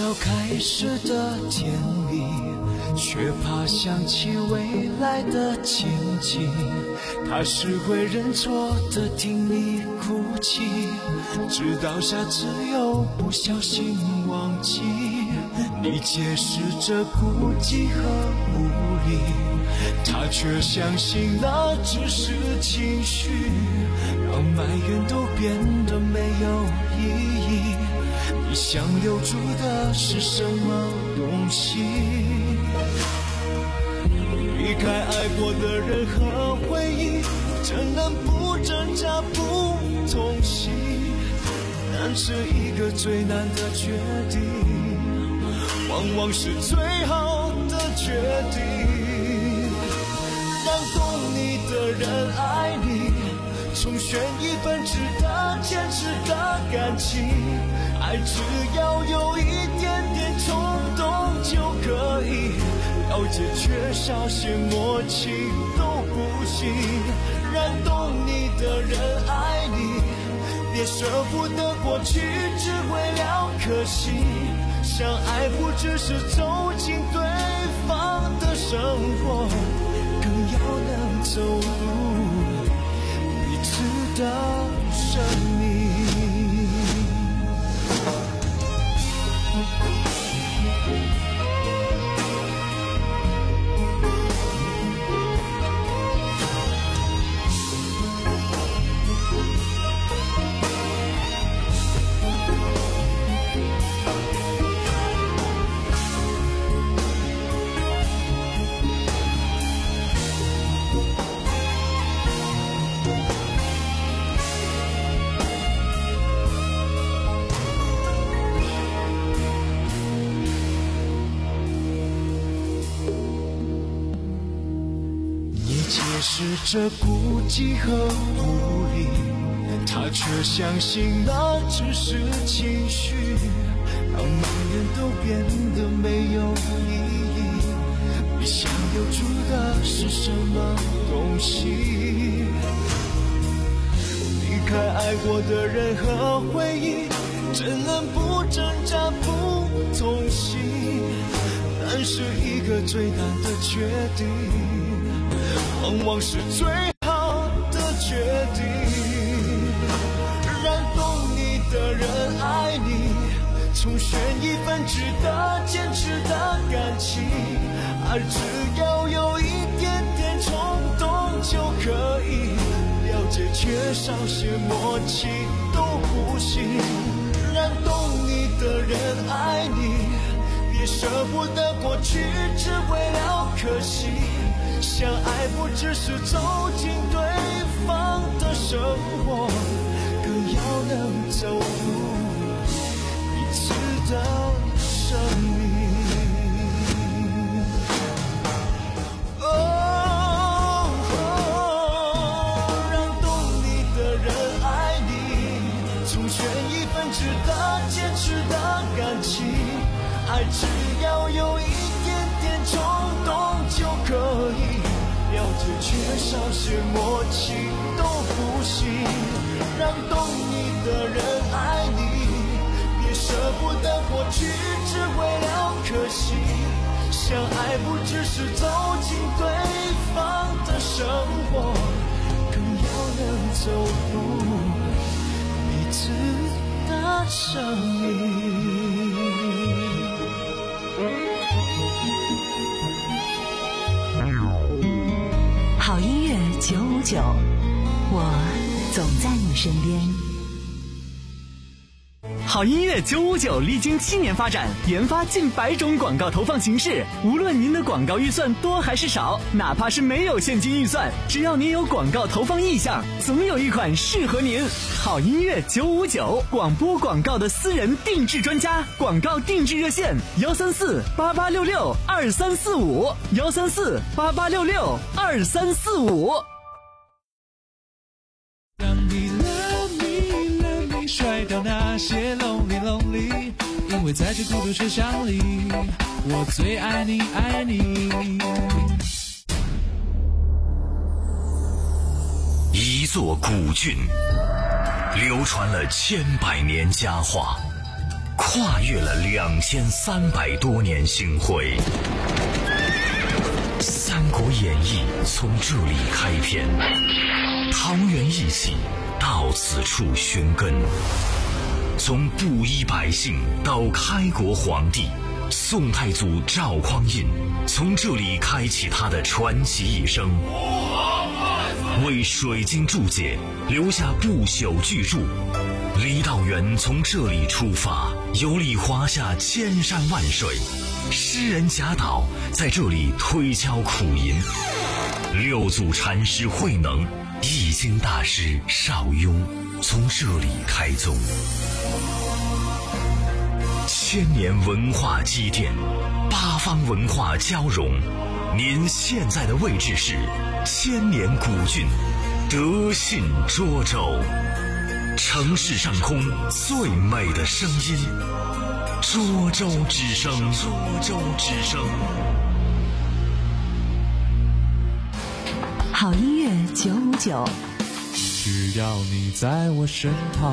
要开始的甜蜜，却怕想起未来的情景。他是会认错的，听你哭泣，直到下次又不小心忘记。你解释着孤寂和无力，他却相信那只是情绪，让埋怨都变得没有意义。你想留住的是什么东西？离开爱过的人和回忆，怎能不挣扎不痛惜？难是一个最难的决定，往往是最好的决定。让懂你的人爱你，重选一份值得坚持的感情。爱只要有一点点冲动就可以，了解缺少些默契都不行。让懂你的人爱你，别舍不得过去只为了可惜。相爱不只是走进对方的生活，更要能走入彼此的生命。是这孤寂和无力，他却相信那只是情绪，让埋怨都变得没有意义。你想留住的是什么东西？离开爱过的人和回忆，怎能不挣扎不痛惜？难是一个最难的决定，往往是最好的决定。让懂你的人爱你，重选一份值得坚持的感情。爱只要有一点点冲动就可以，了解缺少些默契都不行。让懂你的人爱你，别舍不得过去只为了可惜。相爱不只是走进对方的生活，更要能走入彼此的生命。哦，让懂你的人爱你，重选一份值得坚持的感情。爱只要有一点点冲动就可以，了解缺少些默契都不行。让懂你的人爱你，别舍不得过去只为了可惜。相爱不只是走进对方的生活，更要能走入彼此的生命。 好音乐九五九，我总在你身边。 好音乐九五九历经七年发展，研发近百种广告投放形式。无论您的广告预算多还是少，哪怕是没有现金预算，只要您有广告投放意向，总有一款适合您。好音乐九五九，广播广告的私人定制专家，广告定制热线：幺三四八八六六二三四五，幺三四八八六六二三四五。 甩掉那些 lonely lonely， 因为在这孤独车厢里，我最爱你爱你。 一座古郡，流传了千百年佳话， 跨越了两千三百多年星辉。《三国演义》从这里开篇，桃园义气到此处寻根。从布衣百姓到开国皇帝，宋太祖赵匡胤从这里开启他的传奇一生，为水晶注解留下不朽巨著。李道元从这里出发，游历华夏千山万水，诗人贾岛在这里推敲苦吟，六祖禅师慧能、易经大师邵雍从这里开宗。千年文化积淀，八方文化交融。您现在的位置是千年古郡德信涿州，城市上空最美的声音，涿州之声。涿州之声。 好音乐九五九， 只要你在我身旁。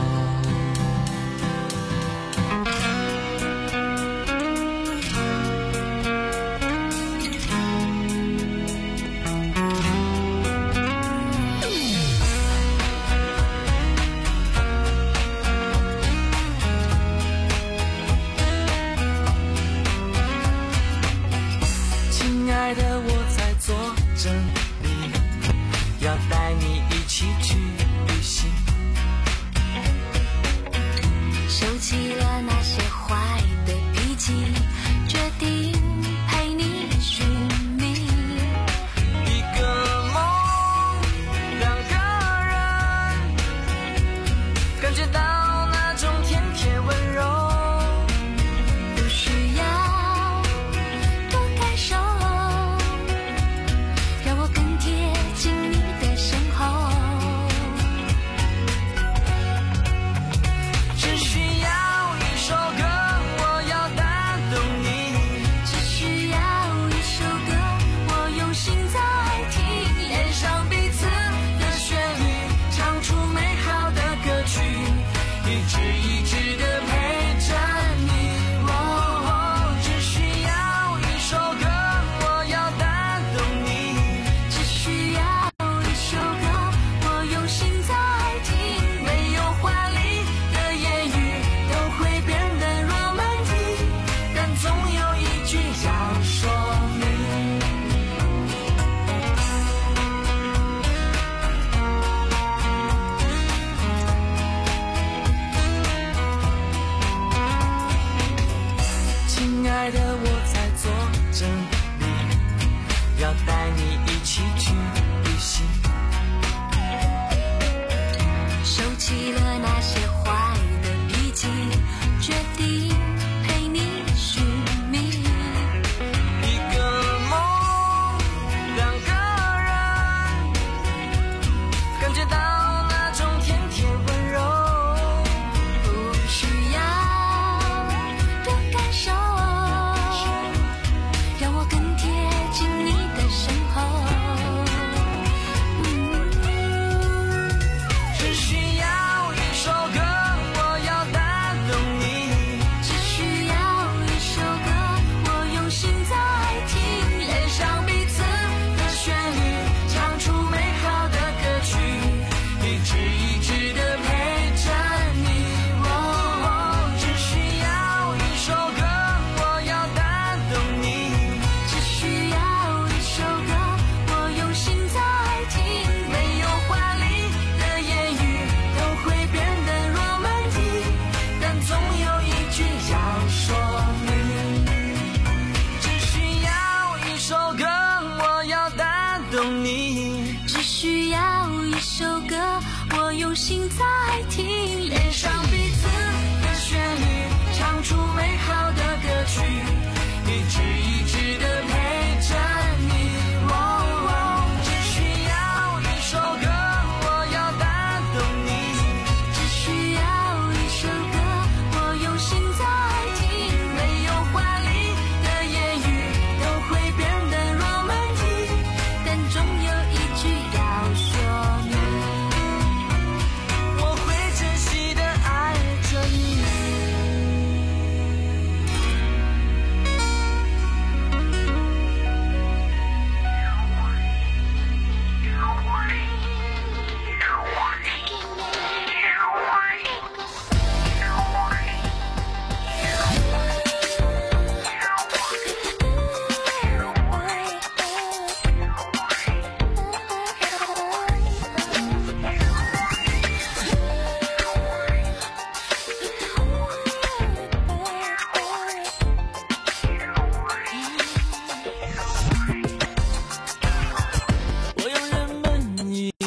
我会珍惜的爱。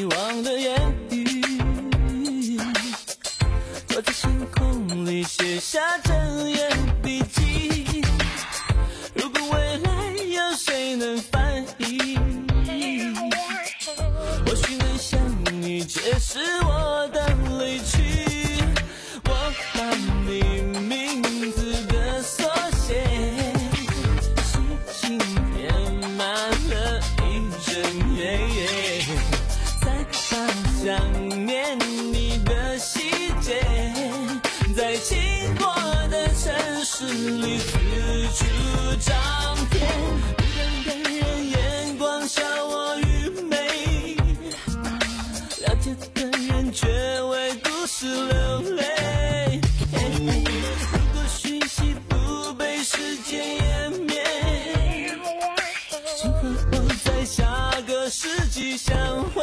望的眼底，我在星空里写下整页笔记。如果未来有谁能翻译，或许能向你解释我的离去。我把你名字的缩写细心填满了一整页，再把想念你的细节在经过的城市里四处张贴。不等的人眼光笑我愚昧，了解的人却为故事流泪。如果讯息不被时间湮灭，请和我在下个世纪相会。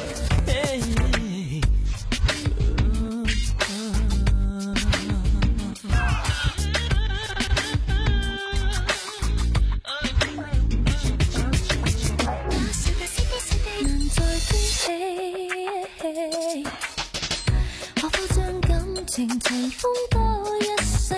可否將感情塵封多一世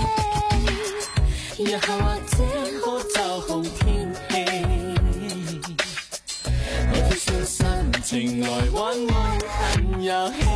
紀，日後或者可找紅天氣，可貼上深情來玩愛恨遊戲。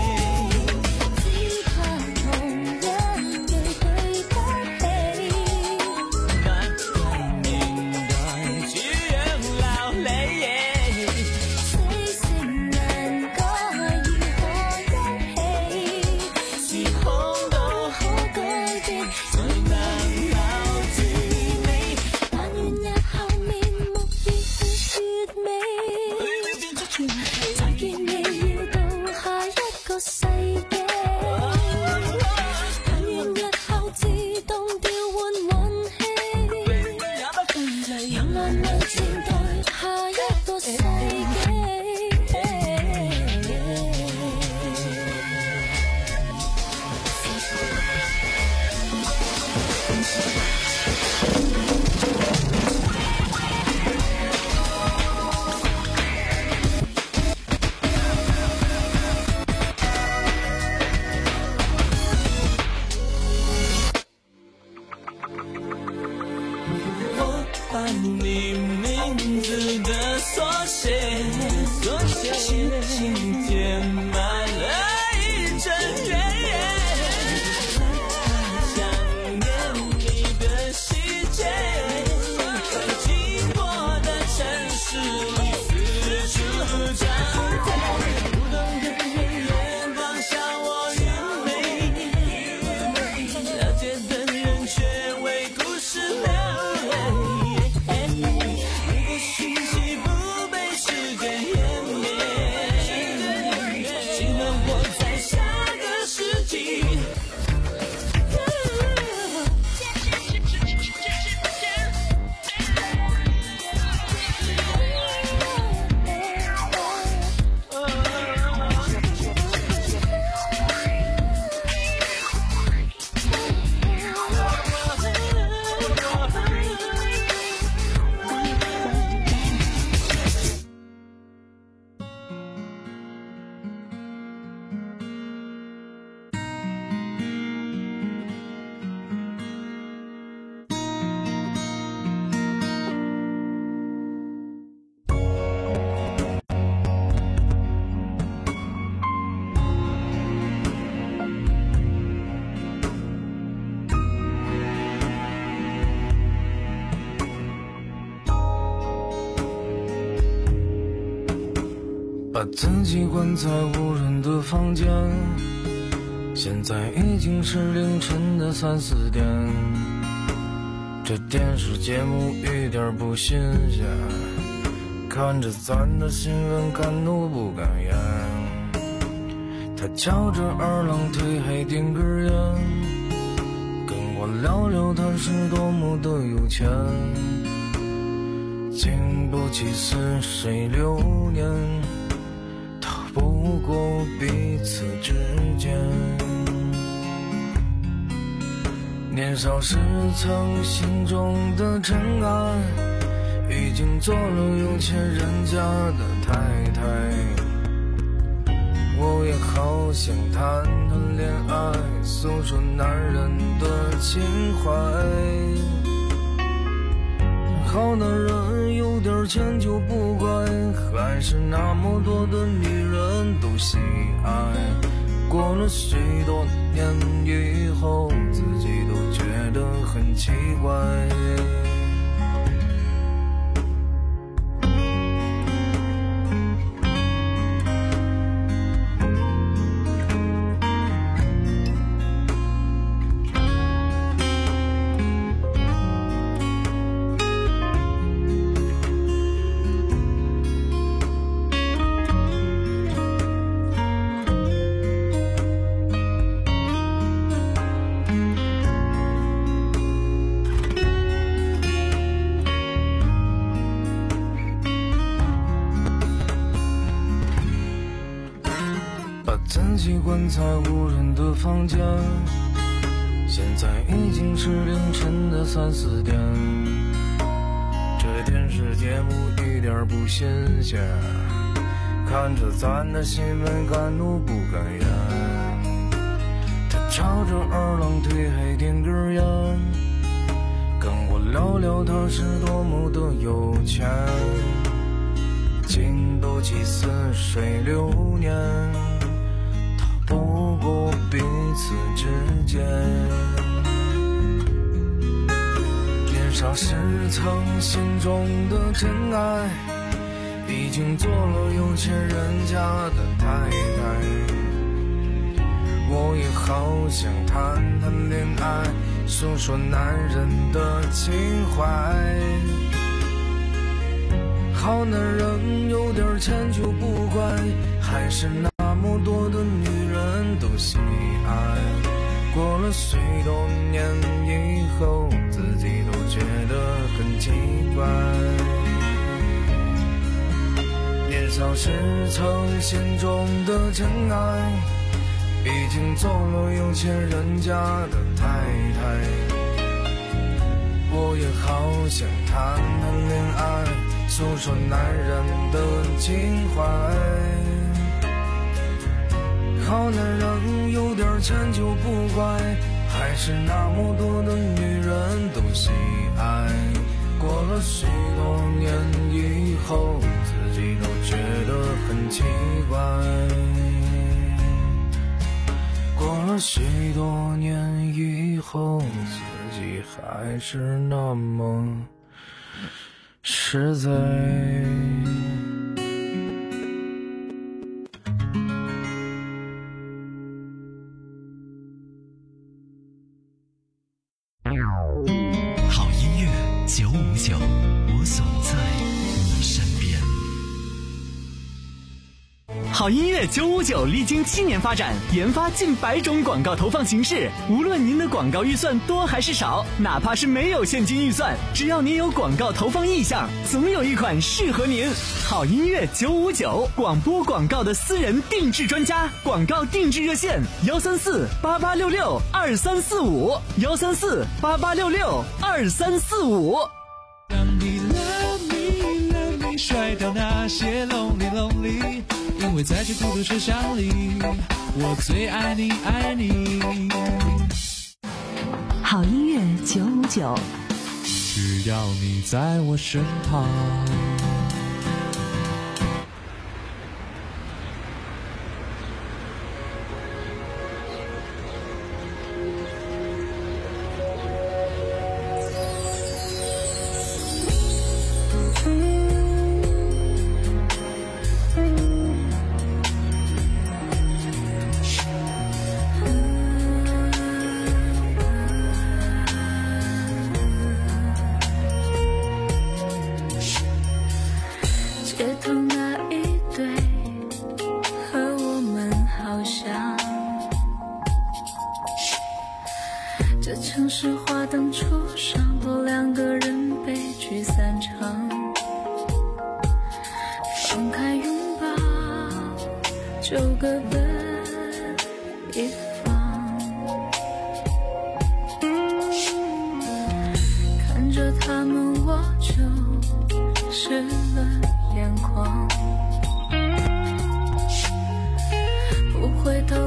把自己关在无人的房间，现在已经是凌晨的三四点。这电视节目一点不新鲜，看着咱的新闻敢怒不敢言。他翘着二郎腿还点根烟，跟我聊聊他是多么的有钱，经不起似水流年，不过彼此之间。年少时曾心中的尘埃，已经做了有钱人家的太太。 好想谈谈恋爱，诉说男人的情怀。好男人有点钱就不怪，还是那么多的女人都喜爱。过了许多年以后，自己都觉得很奇怪。曾习惯在无人的房间，现在已经是凌晨的三四点。这电视节目一点不新鲜，看着咱的新闻敢怒不敢言。他朝着二郎腿还点根烟，跟我聊聊他是多么的有钱。经斗气似水流年，不过彼此之间，年少时曾心中的真爱，已经做了有钱人家的太太。我也好想谈谈恋爱，诉说男人的情怀。好男人有点钱就不怪，还是那那么多的女人都喜爱。过了许多年以后，自己都觉得很奇怪。年少时曾心中的真爱，已经做了有钱人家的太太。我也好想谈谈恋爱，诉说男人的情怀。好男人有点钱就不怪，还是那么多的女人都喜爱。过了许多年以后，自己都觉得很奇怪。过了许多年以后，自己还是那么实在。 好音乐九五九，我总在你身边。 好音乐九五九历经七年发展，研发近百种广告投放形式。无论您的广告预算多还是少，哪怕是没有现金预算，只要您有广告投放意向，总有一款适合您。好音乐九五九，广播广告的私人定制专家，广告定制热线：幺三四八八六六二三四五，幺三四八八六六二三四五。 让你 love me love me 甩掉那些 lonely lonely， 因为在这孤独车厢里，我最爱你爱你。 好音乐九五九， 只要你在我身旁。 城市花灯初上，多两个人悲剧散场。放开拥抱，就各奔一方。看着他们，我就湿了眼眶。不回头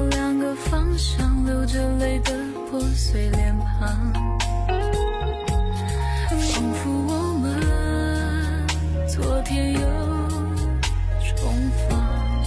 破碎脸庞，仿佛我们昨天又重逢。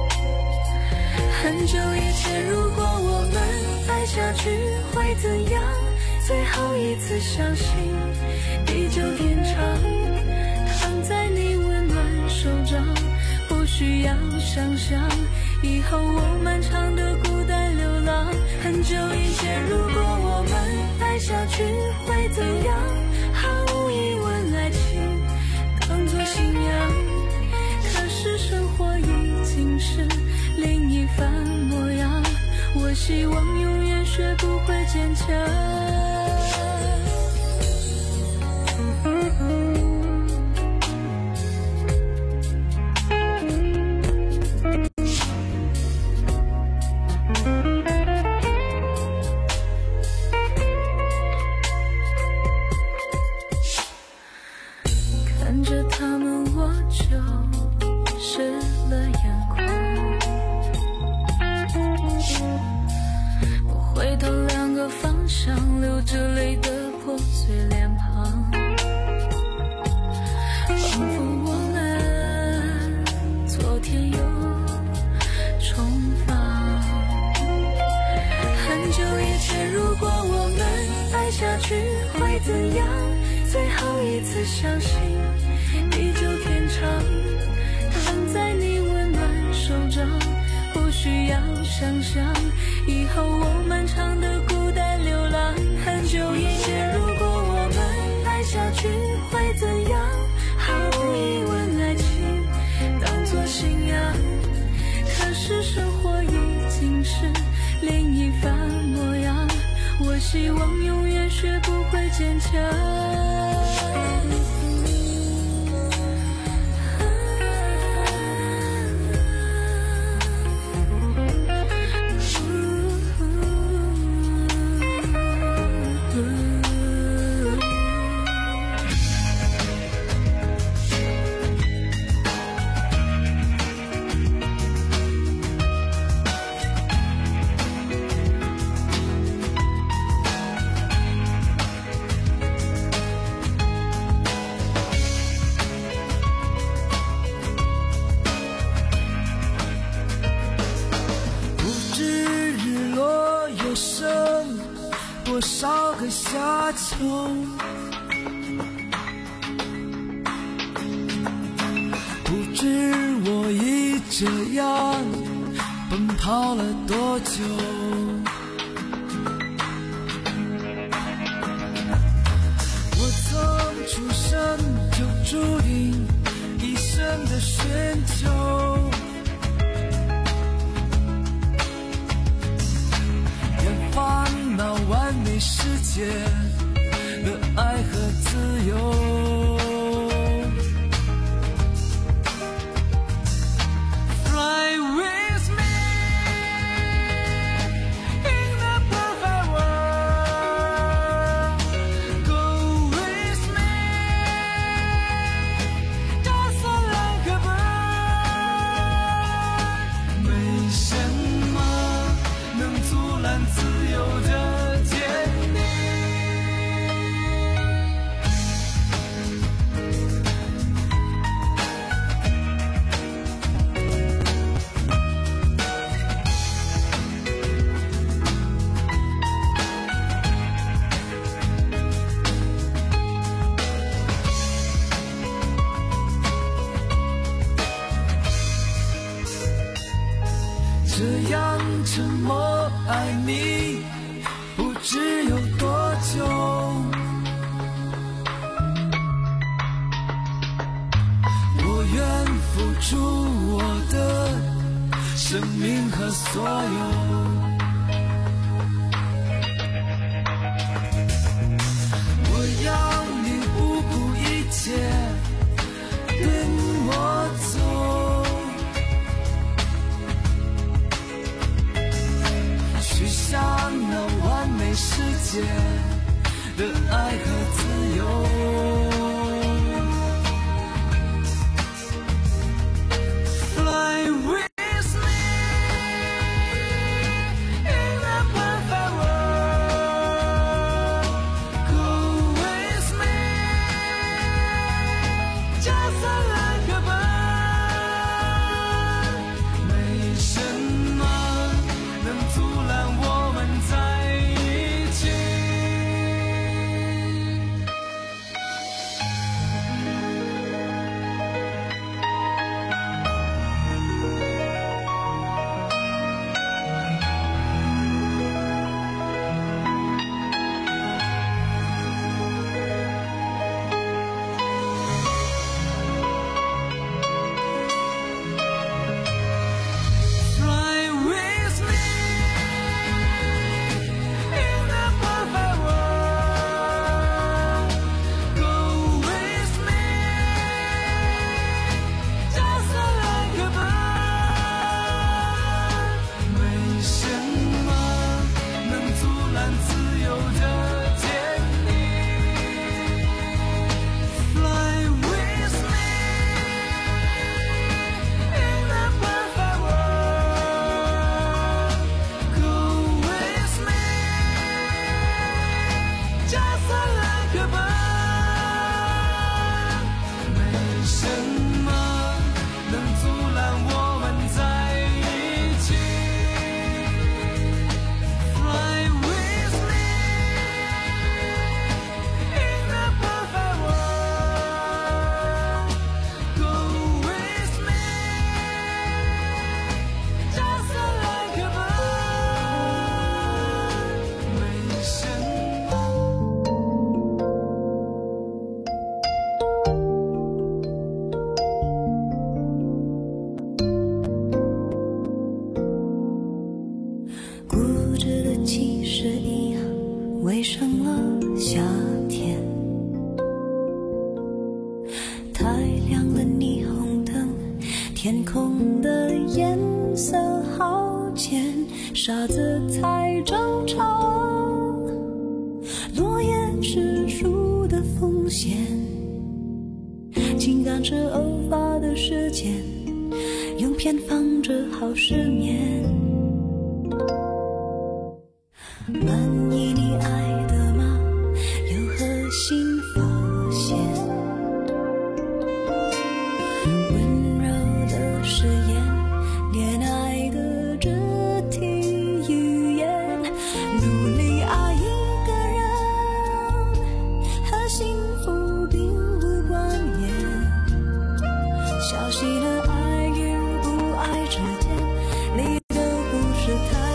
很久以前，如果我们爱下去会怎样？最后一次相信地久天长，躺在你温暖手掌，不需要想象以后我漫长的孤单流浪。很久以前，如果我们爱下去会怎样？毫无疑问，爱情当作信仰，可是生活已经是另一番模样。我希望永远学不会坚强。看着他们，我就湿了眼眶。不回头，两个方向，流着泪的破碎脸庞，仿佛我们昨天又重逢。很久以前，如果我们爱下去会怎样？最后一次相信地久天长，躺在你温暖手掌，不需要想象以后我漫长的孤单流浪。很久以前，如果我们爱下去会怎样？毫无疑问，爱情当作信仰，可是生活已经是另一番模样。我希望永远学不会坚强。 多少个夏秋，不知我已这样奔跑了多久。我从出生就注定一生的寻求，烦恼完美世界的爱和自由。 Fly with me in the perfect world. Go with me, 大色两个奔。没什么能阻拦自由的坚定。 这样沉默爱你，不知有多久。我愿付出我的生命和所有。我要你不顾一切跟我走。 许下那完美世界的爱和自由。Fly with me in the perfect world. 间，傻子才争吵。落叶是树的风险，情感是偶发的事件，用偏方治好失眠。满意你爱的吗？有何新发现？温柔的誓言，恋爱的肢体语言，努力爱一个人和幸福并不关联。小心的爱与不爱之间，离得不是太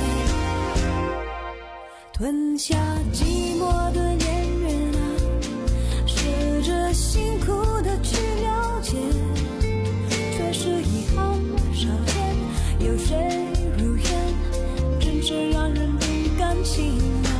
吞下寂寞的恋人啊，试着辛苦的去了解，却是遗憾少见。有谁如愿，真是让人不甘心啊。